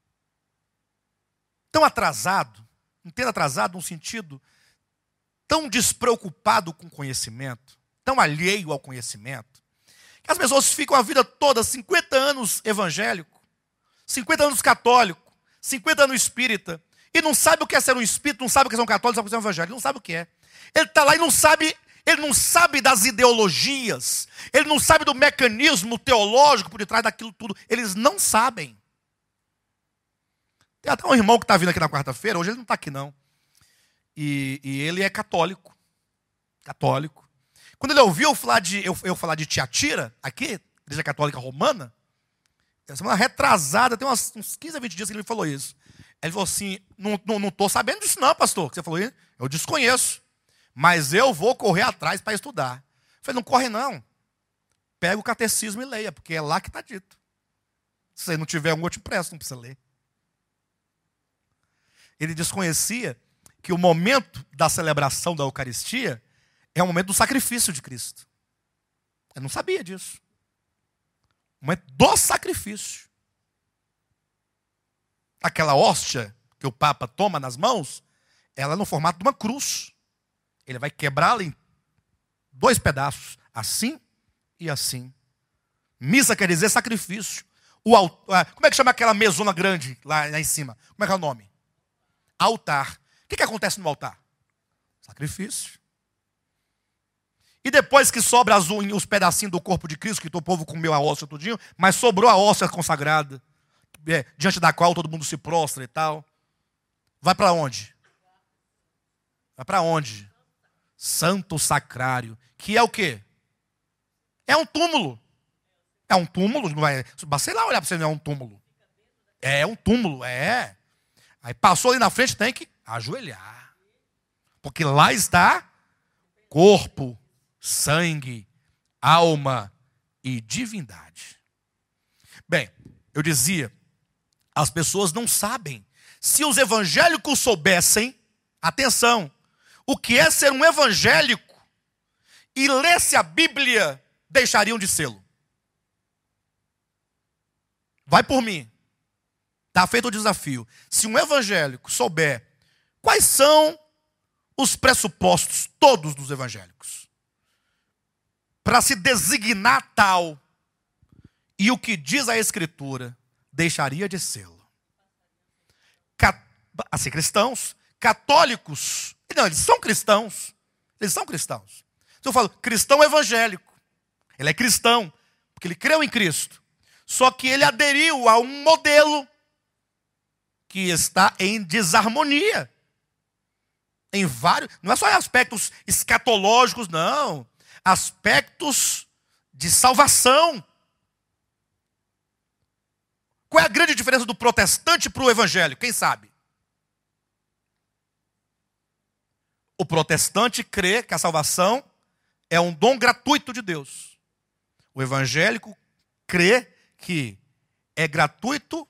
tão atrasado, entenda atrasado num sentido tão despreocupado com conhecimento, tão alheio ao conhecimento, que as pessoas ficam a vida toda, 50 anos evangélico, 50 anos católico, 50 anos espírita, e não sabe o que é ser um espírito, não sabe o que é ser um católico, não sabe o que é ser um evangélico, não sabe o que é. Ele está lá e não sabe, ele não sabe das ideologias, ele não sabe do mecanismo teológico por detrás daquilo tudo, eles não sabem. Tem até um irmão que está vindo aqui na quarta-feira, hoje ele não está aqui não, e ele é católico. Católico. Quando ele ouviu eu falar de Tiatira, aqui, igreja católica romana, semana retrasada, tem uns 15 a 20 dias que ele me falou isso. Ele falou assim, não estou sabendo disso não, pastor, que você falou isso, eu desconheço, mas eu vou correr atrás para estudar. Eu falei, não corre não, pega o catecismo e leia, porque é lá que está dito. Se você não tiver eu te empresto, não precisa ler. Ele desconhecia que o momento da celebração da Eucaristia é o momento do sacrifício de Cristo. Ele não sabia disso. O momento do sacrifício. Aquela hóstia que o Papa toma nas mãos, ela é no formato de uma cruz. Ele vai quebrá-la em 2 pedaços, assim e assim. Missa quer dizer sacrifício. Como é que chama aquela mesona grande lá em cima? Como é que é o nome? Altar. O que acontece no altar? Sacrifício. E depois que sobra os pedacinhos do corpo de Cristo, que o povo comeu a hóstia tudinho, mas sobrou a hóstia consagrada, diante da qual todo mundo se prostra e tal. Vai para onde? Vai para onde? Santo Sacrário. Que é o quê? É um túmulo. É um túmulo, não vai. Sei lá olhar para você, não é um túmulo. É um túmulo, é. Aí passou ali na frente, tem que ajoelhar. Porque lá está corpo, sangue, alma e divindade. Bem, eu dizia, as pessoas não sabem. Se os evangélicos soubessem, atenção, o que é ser um evangélico e lesse a Bíblia, deixariam de sê-lo. Vai por mim. Está feito o desafio. Se um evangélico souber quais são os pressupostos todos dos evangélicos para se designar tal, e o que diz a Escritura, deixaria de sê-lo. Assim, cristãos, católicos, não, eles são cristãos. Eles são cristãos. Se eu falo cristão evangélico, ele é cristão, porque ele creu em Cristo. Só que ele aderiu a um modelo que está em desarmonia. Em vários, não é só em aspectos escatológicos, não. Aspectos de salvação. Qual é a grande diferença do protestante para o evangélico? Quem sabe? O protestante crê que a salvação é um dom gratuito de Deus. O evangélico crê que é gratuito,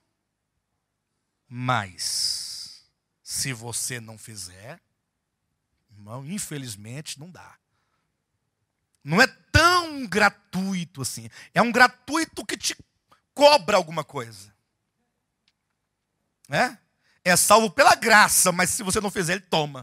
mas se você não fizer, irmão, infelizmente não dá. Não é tão gratuito assim. É um gratuito que te cobra alguma coisa. É salvo pela graça, mas se você não fizer, ele toma.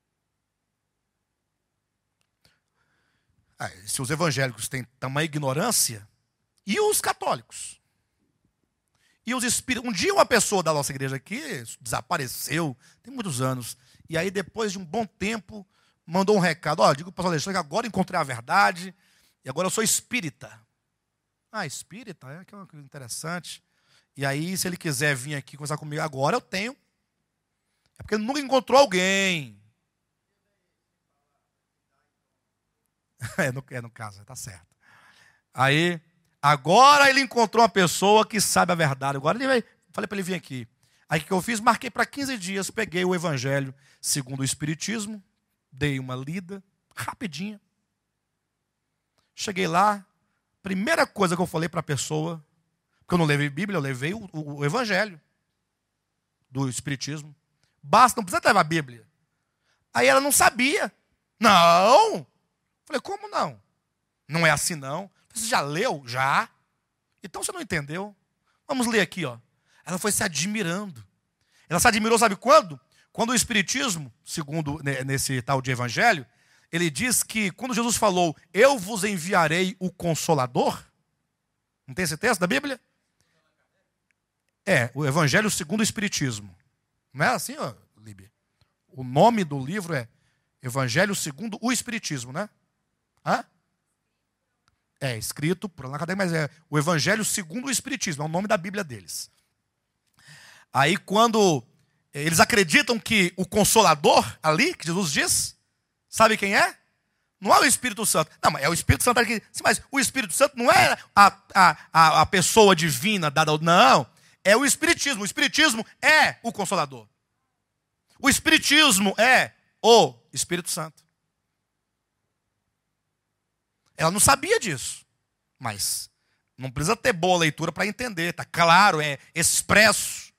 Se os evangélicos têm tamanha ignorância, e os católicos? E os espíritos? Um dia uma pessoa da nossa igreja aqui desapareceu, tem muitos anos, e aí depois de um bom tempo, mandou um recado. Digo para o pastor Alexandre que agora encontrei a verdade, e agora eu sou espírita. Espírita? Que é uma coisa interessante. E aí, se ele quiser vir aqui conversar comigo agora, eu tenho. É porque ele nunca encontrou alguém. No caso, está certo. Aí, agora ele encontrou uma pessoa que sabe a verdade. Agora falei para ele vir aqui. Aí o que eu fiz? Marquei para 15 dias, peguei o Evangelho segundo o Espiritismo, dei uma lida, rapidinha. Cheguei lá, primeira coisa que eu falei para a pessoa, porque eu não levei Bíblia, eu levei o Evangelho do Espiritismo. Basta, não precisa levar a Bíblia. Aí ela não sabia. Não! Falei, como não? Não é assim não. Você já leu? Já. Então você não entendeu. Vamos ler aqui, ó. Ela foi se admirando. Ela se admirou, sabe quando? Quando o Espiritismo, segundo nesse tal de Evangelho, ele diz que quando Jesus falou, eu vos enviarei o Consolador. Não tem esse texto da Bíblia? O Evangelho segundo o Espiritismo. Não é assim, ó, Líbia? O nome do livro é Evangelho segundo o Espiritismo, né? É escrito por Allan Kardec, mas é o Evangelho segundo o Espiritismo, é o nome da Bíblia deles. Aí quando eles acreditam que o Consolador ali, que Jesus diz, sabe quem é? Não é o Espírito Santo. Não, mas é o Espírito Santo aqui. Mas o Espírito Santo não é a pessoa divina dada. Não, é o Espiritismo. O Espiritismo é o Consolador. O Espiritismo é o Espírito Santo. Ela não sabia disso, mas não precisa ter boa leitura para entender, está claro, é expresso.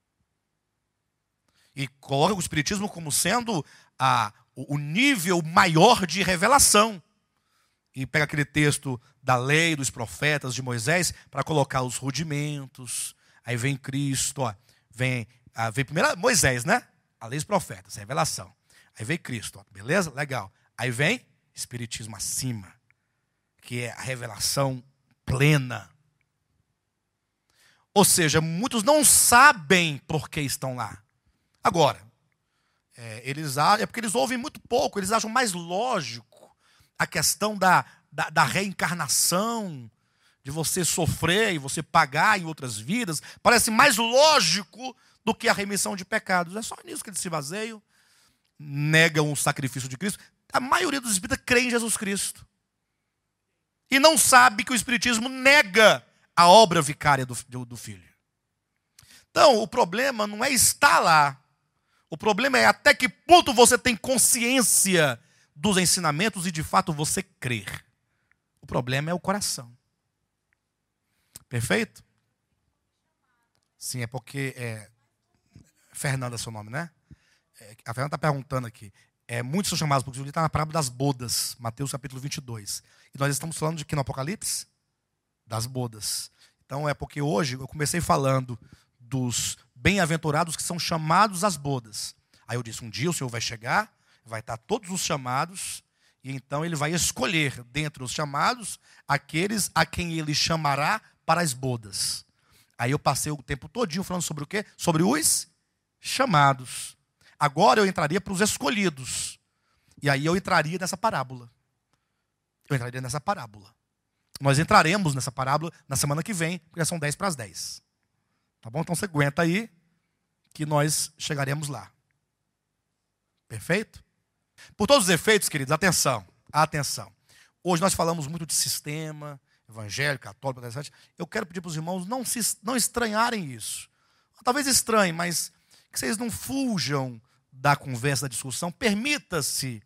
E coloca o Espiritismo como sendo o nível maior de revelação. E pega aquele texto da lei, dos profetas, de Moisés, para colocar os rudimentos. Aí vem Cristo, vem primeiro Moisés, né? A lei dos profetas, a revelação. Aí vem Cristo, beleza? Legal. Aí vem Espiritismo acima, que é a revelação plena. Ou seja, muitos não sabem por que estão lá. Agora, é porque eles ouvem muito pouco, eles acham mais lógico a questão da reencarnação, de você sofrer e você pagar em outras vidas, parece mais lógico do que a remissão de pecados. É só nisso que eles se baseiam, negam o sacrifício de Cristo. A maioria dos espíritas crê em Jesus Cristo. E não sabe que o Espiritismo nega a obra vicária do Filho. Então, o problema não é estar lá. O problema é até que ponto você tem consciência dos ensinamentos e de fato você crer. O problema é o coração. Perfeito? Sim, é porque Fernanda é seu nome, né? A Fernanda está perguntando aqui. Muitos são chamados, porque o livro está na parábola das bodas, Mateus capítulo 22. E nós estamos falando de que no Apocalipse? Das bodas. Então é porque hoje eu comecei falando dos bem-aventurados que são chamados às bodas. Aí eu disse, um dia o Senhor vai chegar, vai estar todos os chamados, e então ele vai escolher dentre os chamados aqueles a quem ele chamará para as bodas. Aí eu passei o tempo todinho falando sobre o quê? Sobre os chamados. Agora eu entraria para os escolhidos. E aí eu entraria nessa parábola. Nós entraremos nessa parábola na semana que vem, porque já são 10 para as 10. Tá bom? Então você aguenta aí, que nós chegaremos lá. Perfeito? Por todos os efeitos, queridos, atenção. Hoje nós falamos muito de sistema, evangélico, católico, protestante. Eu quero pedir para os irmãos não estranharem isso. Talvez estranhem, mas que vocês não fujam da conversa, da discussão. Permita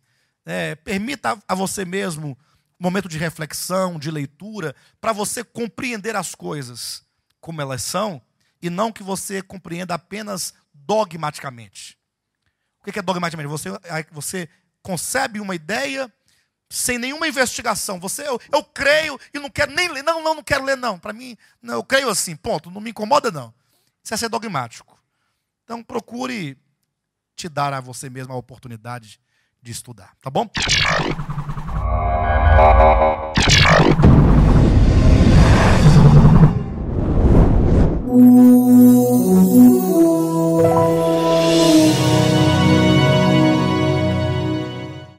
a você mesmo um momento de reflexão, de leitura, para você compreender as coisas como elas são, e não que você compreenda apenas dogmaticamente. O que é dogmaticamente? Você concebe uma ideia sem nenhuma investigação. Eu creio e não quero nem ler. Não quero ler, não. Para mim, não, eu creio assim, ponto. Não me incomoda, não. Isso é ser dogmático. Então, procure te dar a você mesmo a oportunidade de estudar. Tá bom?